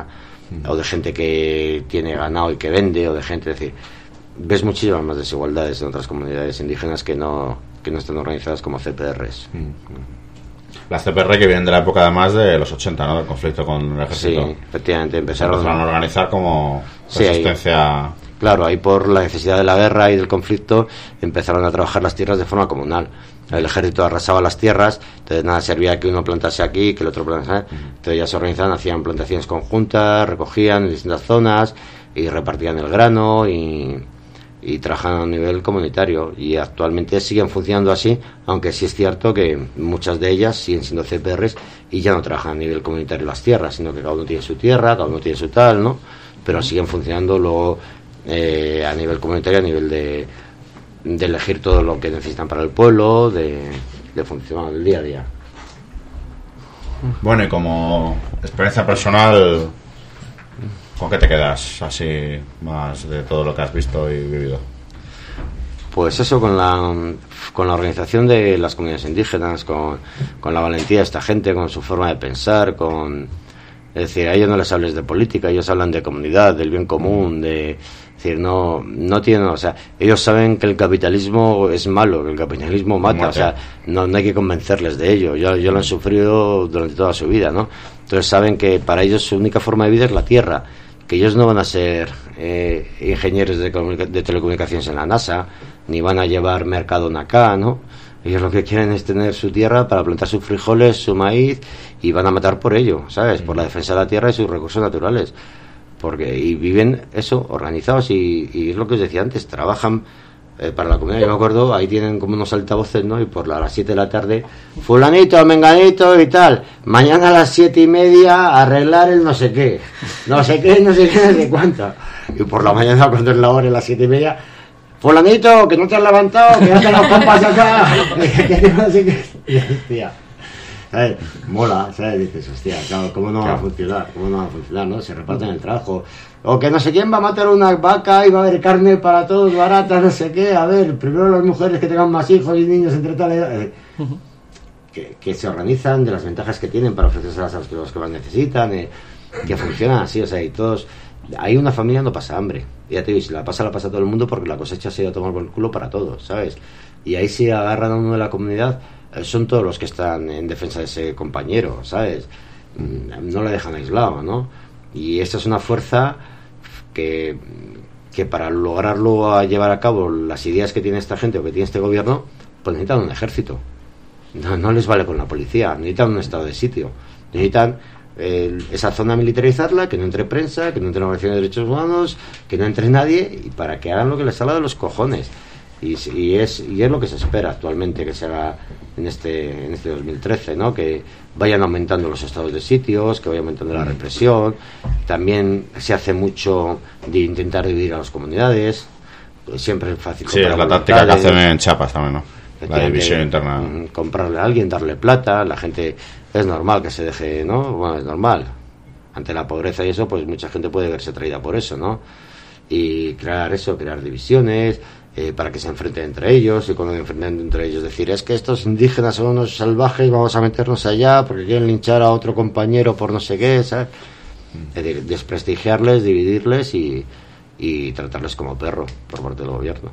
[SPEAKER 9] o de gente que tiene ganado y que vende, o de gente, es decir, ves muchísimas más desigualdades en otras comunidades indígenas que no, que no están organizadas como C P Rs.
[SPEAKER 11] Las C P R que vienen de la época además de los ochenta, ¿no? Del conflicto con el ejército.
[SPEAKER 9] Sí, efectivamente, empezaron,
[SPEAKER 11] empezaron a organizar como
[SPEAKER 9] sí,
[SPEAKER 11] resistencia.
[SPEAKER 9] Ahí, claro, ahí por la necesidad de la guerra y del conflicto empezaron a trabajar las tierras de forma comunal. El ejército arrasaba las tierras, entonces nada servía que uno plantase aquí, que el otro plantase. Entonces ya se organizaban, hacían plantaciones conjuntas, recogían en distintas zonas y repartían el grano y, y trabajaban a nivel comunitario. Y actualmente siguen funcionando así, aunque sí es cierto que muchas de ellas siguen siendo C P Rs y ya no trabajan a nivel comunitario las tierras, sino que cada uno tiene su tierra, cada uno tiene su tal, ¿no? Pero siguen funcionando luego eh, a nivel comunitario, a nivel de de elegir todo lo que necesitan para el pueblo, de, de funcionar el día a día.
[SPEAKER 11] Bueno, y como experiencia personal, ¿con qué te quedas así más de todo lo que has visto y vivido?
[SPEAKER 9] Pues eso, con la con la organización de las comunidades indígenas, con, con la valentía de esta gente, con su forma de pensar, con... Es decir, a ellos no les hables de política, ellos hablan de comunidad, del bien común, de... Es decir, no, no tienen, o sea, ellos saben que el capitalismo es malo, que el capitalismo mata, mata. O sea, no, no hay que convencerles de ello. Yo, yo lo han sufrido durante toda su vida, ¿no? Entonces saben que para ellos su única forma de vida es la tierra, que ellos no van a ser eh, ingenieros de, de telecomunicaciones en la NASA, ni van a llevar Mercadona acá, ¿no? Ellos lo que quieren es tener su tierra para plantar sus frijoles, su maíz, y van a matar por ello, ¿sabes? Por la defensa de la tierra y sus recursos naturales. Porque y viven eso organizados y, y es lo que os decía antes, trabajan eh, para la comunidad. Yo me acuerdo, ahí tienen como unos altavoces, ¿no? Y por la, a las siete de la tarde, fulanito, menganito y tal, mañana a las siete y media arreglar el no sé qué, no sé qué, no sé qué, no sé cuánto. Y por la mañana cuando es la hora, a las siete y media, fulanito, que no te has levantado, que ya te las compas acá, que no sé qué. Y hostia, ¿sabes? Mola, ¿sabes? Dices, hostia, claro, ¿cómo no va a funcionar? ¿Cómo no va a funcionar, no? Se reparten el trabajo. O que no sé quién va a matar una vaca y va a haber carne para todos barata, no sé qué. A ver, primero las mujeres que tengan más hijos y niños entre tal edad. Eh, uh-huh. que, que se organizan de las ventajas que tienen para ofrecerse a los que, los que más necesitan, eh, que funcionan así, o sea, y todos... Ahí una familia no pasa hambre. Ya te digo, si la pasa, la pasa todo el mundo porque la cosecha se ha ido a tomar por el culo para todos, ¿sabes? Y ahí si agarran a uno de la comunidad, eh, son todos los que están en defensa de ese compañero, ¿sabes? No le dejan aislado, ¿no? Y esa es una fuerza que, que para lograrlo a llevar a cabo las ideas que tiene esta gente o que tiene este gobierno, pues necesitan un ejército. No, no les vale con la policía, necesitan un estado de sitio. Necesitan eh, esa zona militarizarla, que no entre prensa, que no entre organizaciones de derechos humanos, que no entre nadie, y para que hagan lo que les salga de los cojones. Y, y es y es lo que se espera actualmente que se haga en este en este dos mil trece, ¿no? Que vayan aumentando los estados de sitios, que vaya aumentando la represión. También se hace mucho de intentar dividir a las comunidades, pues siempre es fácil.
[SPEAKER 11] Sí, es la táctica que hacen en Chiapas también, ¿no? La división interna.
[SPEAKER 9] Comprarle a alguien, darle plata, la gente es normal que se deje, ¿no? Bueno, es normal. Ante la pobreza y eso, pues mucha gente puede verse atraída por eso, ¿no? Y crear eso, crear divisiones. Eh, para que se enfrenten entre ellos y cuando se enfrenten entre ellos decir es que estos indígenas son unos salvajes, vamos a meternos allá porque quieren linchar a otro compañero por no sé qué, ¿sabes? Es decir, desprestigiarles, dividirles y, y tratarles como perro por parte del gobierno.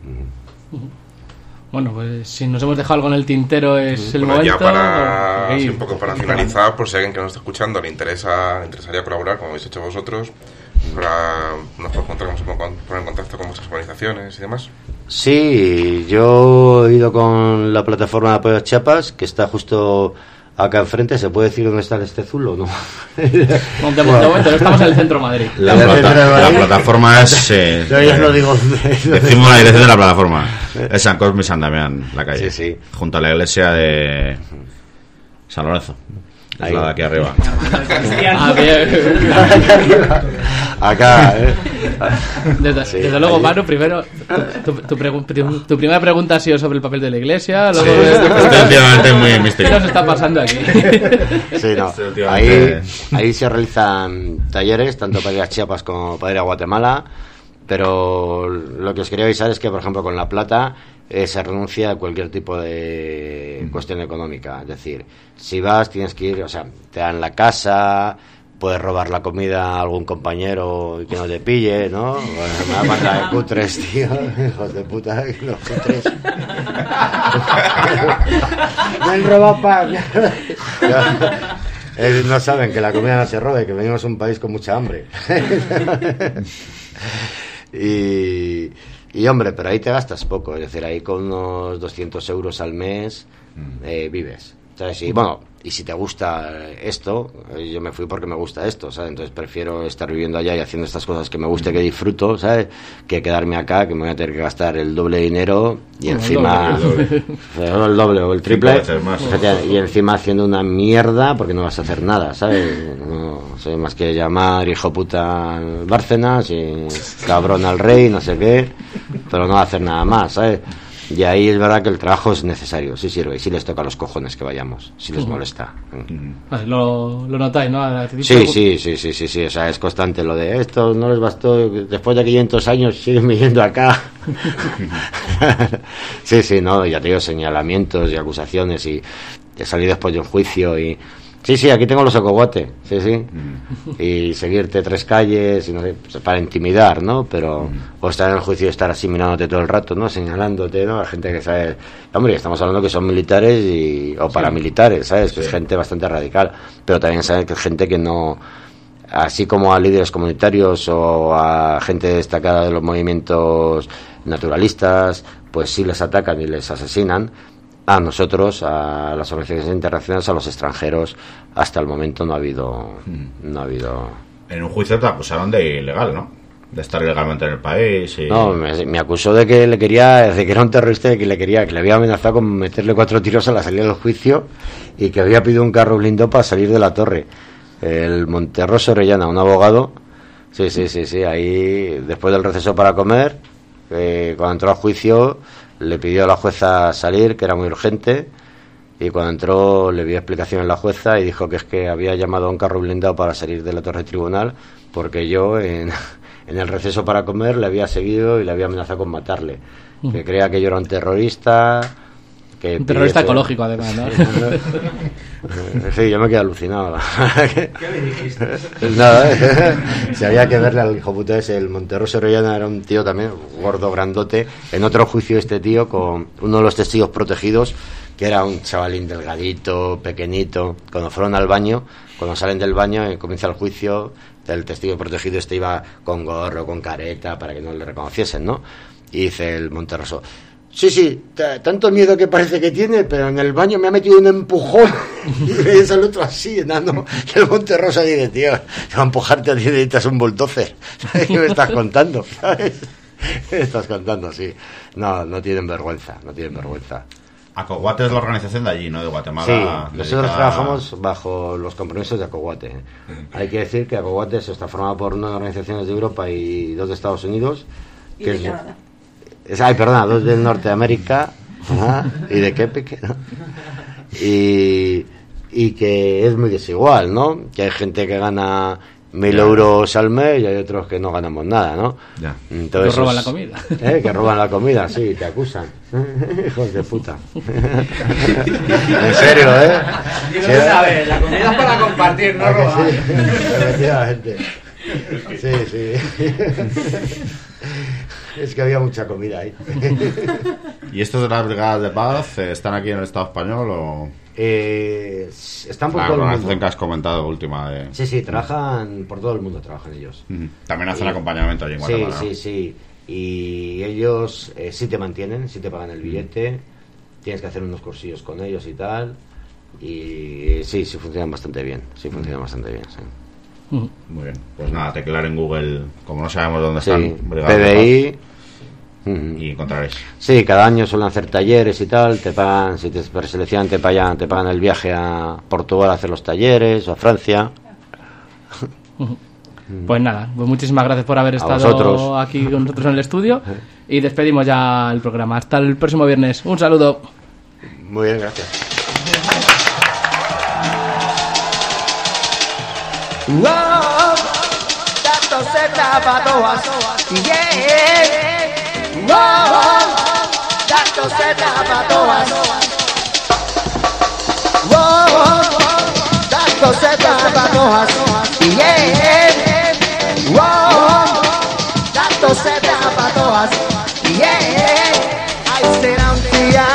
[SPEAKER 1] Bueno, pues si nos hemos dejado algo en el tintero es el
[SPEAKER 5] bueno,
[SPEAKER 1] momento.
[SPEAKER 5] Ya para, así un poco para finalizar, por si alguien que nos está escuchando le interesa, le interesaría colaborar, como habéis hecho vosotros, para, nos podemos contar cómo se puede poner en contacto con vuestras organizaciones y demás.
[SPEAKER 9] Sí, yo he ido con la plataforma de apoyo a Chiapas, que está justo acá enfrente. ¿Se puede decir dónde está el Estezul o no?
[SPEAKER 1] No, de momento no estamos en el centro de Madrid.
[SPEAKER 11] La, plata, la plataforma es... Eh,
[SPEAKER 9] yo ya no digo...
[SPEAKER 11] Decimos la dirección de la plataforma. Es San Cosme y San Damián, la calle.
[SPEAKER 9] Sí, sí.
[SPEAKER 11] Junto a la iglesia de San Lorenzo. Es
[SPEAKER 9] ahí.
[SPEAKER 11] La de aquí arriba.
[SPEAKER 1] Ah, bien.
[SPEAKER 9] Acá, ¿eh?
[SPEAKER 1] Desde,
[SPEAKER 9] Sí,
[SPEAKER 1] desde luego,
[SPEAKER 9] ahí.
[SPEAKER 1] Manu, primero, tu, tu, pregu- tu, tu primera pregunta ha sido sobre el papel de la iglesia. Luego,
[SPEAKER 11] Sí, estoy últimamente muy
[SPEAKER 1] ¿qué
[SPEAKER 11] misterioso.
[SPEAKER 1] nos está pasando aquí?
[SPEAKER 9] Sí, no. Ahí, ahí se realizan talleres, tanto para ir a Chiapas como para ir a Guatemala, pero lo que os quería avisar es que, por ejemplo, con La Plata eh, se renuncia a cualquier tipo de cuestión económica. Es decir, si vas, tienes que ir, o sea, te dan la casa, puedes robar la comida a algún compañero y que no te pille, ¿no? Bueno, una banda de cutres, tío, hijos de puta, los cutres. Me han robado pan. Ellos no saben que la comida no se robe, que venimos a un país con mucha hambre. y, y hombre, pero ahí te gastas poco, es decir, ahí con unos doscientos euros al mes eh, vives, ¿sabes? Y bueno, y si te gusta esto, yo me fui porque me gusta esto, ¿sabes? Entonces prefiero estar viviendo allá y haciendo estas cosas que me guste, que disfruto, ¿sabes? Que quedarme acá, que me voy a tener que gastar el doble de dinero y bueno, encima... El doble, el doble. el doble o el triple. Más, y encima haciendo una mierda porque no vas a hacer nada, ¿sabes? No soy más que llamar hijo puta al Bárcenas y cabrón al rey, no sé qué, pero no va a hacer nada más, ¿sabes? Y ahí es verdad que el trabajo es necesario, sí sirve, y sí les toca a los cojones que vayamos, si les molesta.
[SPEAKER 1] Vale, lo, lo notáis, ¿no?
[SPEAKER 9] Sí, sí, sí, sí, sí, sí, o sea, es constante lo de esto, no les bastó, después de quinientos años siguen viniendo acá. Sí, sí, no, ya te digo, señalamientos y acusaciones y he salido después de un juicio y... Sí, sí, aquí tengo los acoguates, sí, sí, mm. y seguirte tres calles, y no sé, para intimidar, ¿no? Pero, mm. o estar en el juicio y estar así mirándote todo el rato, ¿no? Señalándote, ¿no? La gente que sabe, hombre, estamos hablando que son militares y, o paramilitares, ¿sabes? Que sí. Es gente bastante radical, pero también saben que es gente que no, así como a líderes comunitarios o a gente destacada de los movimientos naturalistas, pues sí les atacan y les asesinan. A nosotros, a las organizaciones internacionales, a los extranjeros, hasta el momento no ha habido, no ha habido.
[SPEAKER 11] En un juicio te acusaron de ilegal, ¿no? De estar ilegalmente en el país. Y...
[SPEAKER 9] No, me, me acusó de que le quería, de que era un terrorista, de que le quería, que le había amenazado con meterle cuatro tiros a la salida del juicio y que había pedido un carro blindado para salir de la torre. El Monterroso Orellana, un abogado, sí, sí, sí, sí, ahí después del receso para comer, eh, cuando entró al juicio. Le pidió a la jueza salir, que era muy urgente, y cuando entró le dio explicación a la jueza y dijo que es que había llamado a un carro blindado para salir de la torre tribunal porque yo en, en el receso para comer le había seguido y le había amenazado con matarle, uh-huh. que creía que yo era un terrorista, que
[SPEAKER 1] un terrorista ecológico además, ¿no?
[SPEAKER 9] Sí, yo me quedé alucinado.
[SPEAKER 4] ¿Qué le dijiste?
[SPEAKER 9] Nada, si había que verle al hijo puta ese, el Monterroso Orellana era un tío también gordo, grandote. En otro juicio este tío con uno de los testigos protegidos, que era un chavalín delgadito, pequeñito. Cuando fueron al baño, cuando salen del baño y comienza el juicio, el testigo protegido este iba con gorro, con careta, para que no le reconociesen, ¿no? Y dice el Monterroso: sí, sí, t- tanto miedo que parece que tiene, pero en el baño me ha metido un empujón. Y ves al otro así, enano. Y el Monterroso dice: tío, te va a empujarte a ti, necesitas un bulldozer. ¿Sabes qué me estás contando? ¿Sabes? ¿Qué me estás contando? Sí. No, no tienen vergüenza, no tienen vergüenza.
[SPEAKER 11] Acoguate es la organización de allí, ¿no? De Guatemala.
[SPEAKER 9] Sí, nosotros dedicada... trabajamos bajo los compromisos de Acoguate. Hay que decir que Acoguate se está formado por nueve organizaciones de Europa y dos de Estados Unidos.
[SPEAKER 10] Y
[SPEAKER 9] que
[SPEAKER 10] de
[SPEAKER 9] es...
[SPEAKER 10] Canadá.
[SPEAKER 9] Es, ay, perdona, dos de Norteamérica, ¿ah? Y de Quebec, ¿no? Y, y que es muy desigual, ¿no? Que hay gente que gana mil euros al mes y hay otros que no ganamos nada, ¿no?
[SPEAKER 11] Ya.
[SPEAKER 9] Entonces,
[SPEAKER 1] que roban la comida.
[SPEAKER 9] ¿eh? Que roban la comida, sí, te acusan. Hijos de puta. En serio, ¿eh?
[SPEAKER 4] Y no sabes, la comida es para compartir, no robar.
[SPEAKER 9] Sí, efectivamente. Sí, sí. Es que había mucha comida ahí.
[SPEAKER 11] ¿Y estos de las brigadas de paz eh, están aquí en el Estado español o...?
[SPEAKER 9] Eh, están por
[SPEAKER 11] la
[SPEAKER 9] todo el
[SPEAKER 11] organización
[SPEAKER 9] mundo.
[SPEAKER 11] que has comentado última de...
[SPEAKER 9] Sí, sí, trabajan por todo el mundo, trabajan ellos.
[SPEAKER 11] Uh-huh. También hacen
[SPEAKER 9] y,
[SPEAKER 11] acompañamiento allí en Guatemala.
[SPEAKER 9] Sí,
[SPEAKER 11] ¿no?
[SPEAKER 9] sí, sí. Y ellos eh, sí te mantienen, sí te pagan el billete, tienes que hacer unos cursillos con ellos y tal. Y sí, sí funcionan bastante bien, sí funcionan uh-huh. bastante bien, sí.
[SPEAKER 11] Uh-huh. Muy bien, pues nada, teclar en Google, como no sabemos dónde
[SPEAKER 9] sí,
[SPEAKER 11] están,
[SPEAKER 9] P B I...
[SPEAKER 11] y encontraréis.
[SPEAKER 9] Sí, cada año suelen hacer talleres y tal, te pagan, si te preseleccionan te pagan, te pagan el viaje a Portugal a hacer los talleres o a Francia.
[SPEAKER 1] Pues nada, pues muchísimas gracias por haber
[SPEAKER 9] a
[SPEAKER 1] estado
[SPEAKER 9] vosotros.
[SPEAKER 1] aquí con nosotros en el estudio y despedimos ya el programa. Hasta el próximo viernes. Un saludo.
[SPEAKER 9] Muy bien, gracias.
[SPEAKER 8] Wow, tanto se trabajó, yeah. Wow, tanto se trabajó, wow, tanto se trabajó,
[SPEAKER 13] para todas. Yeah, ahí será un día.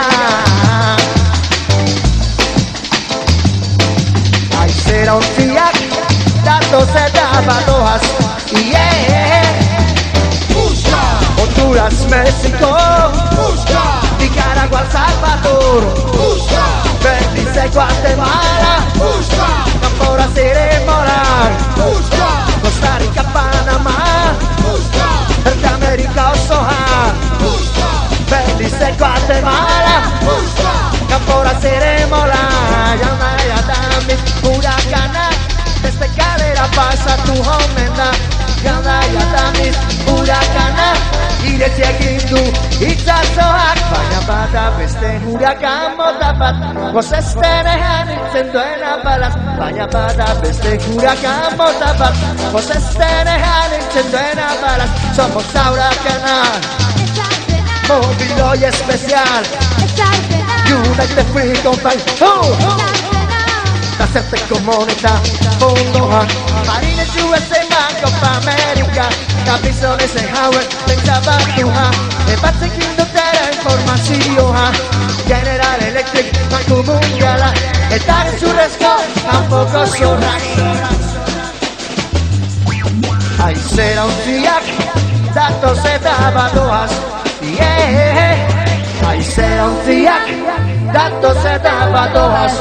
[SPEAKER 13] Ahí será un día, dándose para todas. Yeah, Honduras, México, Nicaragua, El Salvador, Belice, Guatemala, Camora, Morar, Costa Rica, Panamá, Norteamérica, Soja, Belice, Guatemala, Camora, Morar, Yanayatami, Huracana, desde Calera pasa tu homena, Yanayatami, Huracana, Irece Hindu, Itzazoak, baina bada beste hurakan mota bat, gozestenean itzenduen abalaz, baina bada beste hurakan mota bat, gozestenean itzenduen abalaz, somos Huracana, móvil y especial, United Free Company, hacerte comunità, fondoa, Marines U S A, Copa América, Caprizones en Howard, pensaba tuja, e batzekin dutera informazioa, General Electric, Banku Mundiala, eta gezurrezko, kanpoko zorrak. Haizera ontziak, datoz eta badoaz, yeah, haizera ontziak, datoz eta badoaz.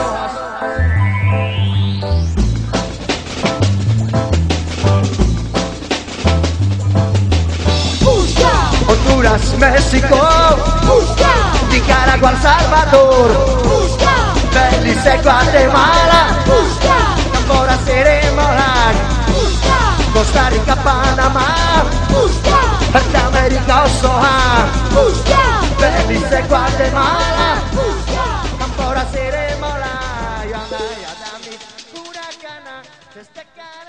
[SPEAKER 13] Honduras, México, Nicaragua, El Salvador, Belice, Guatemala, Camora, Morar, Costa Rica, Panamá, Norteamérica, Soja, Belice, Guatemala,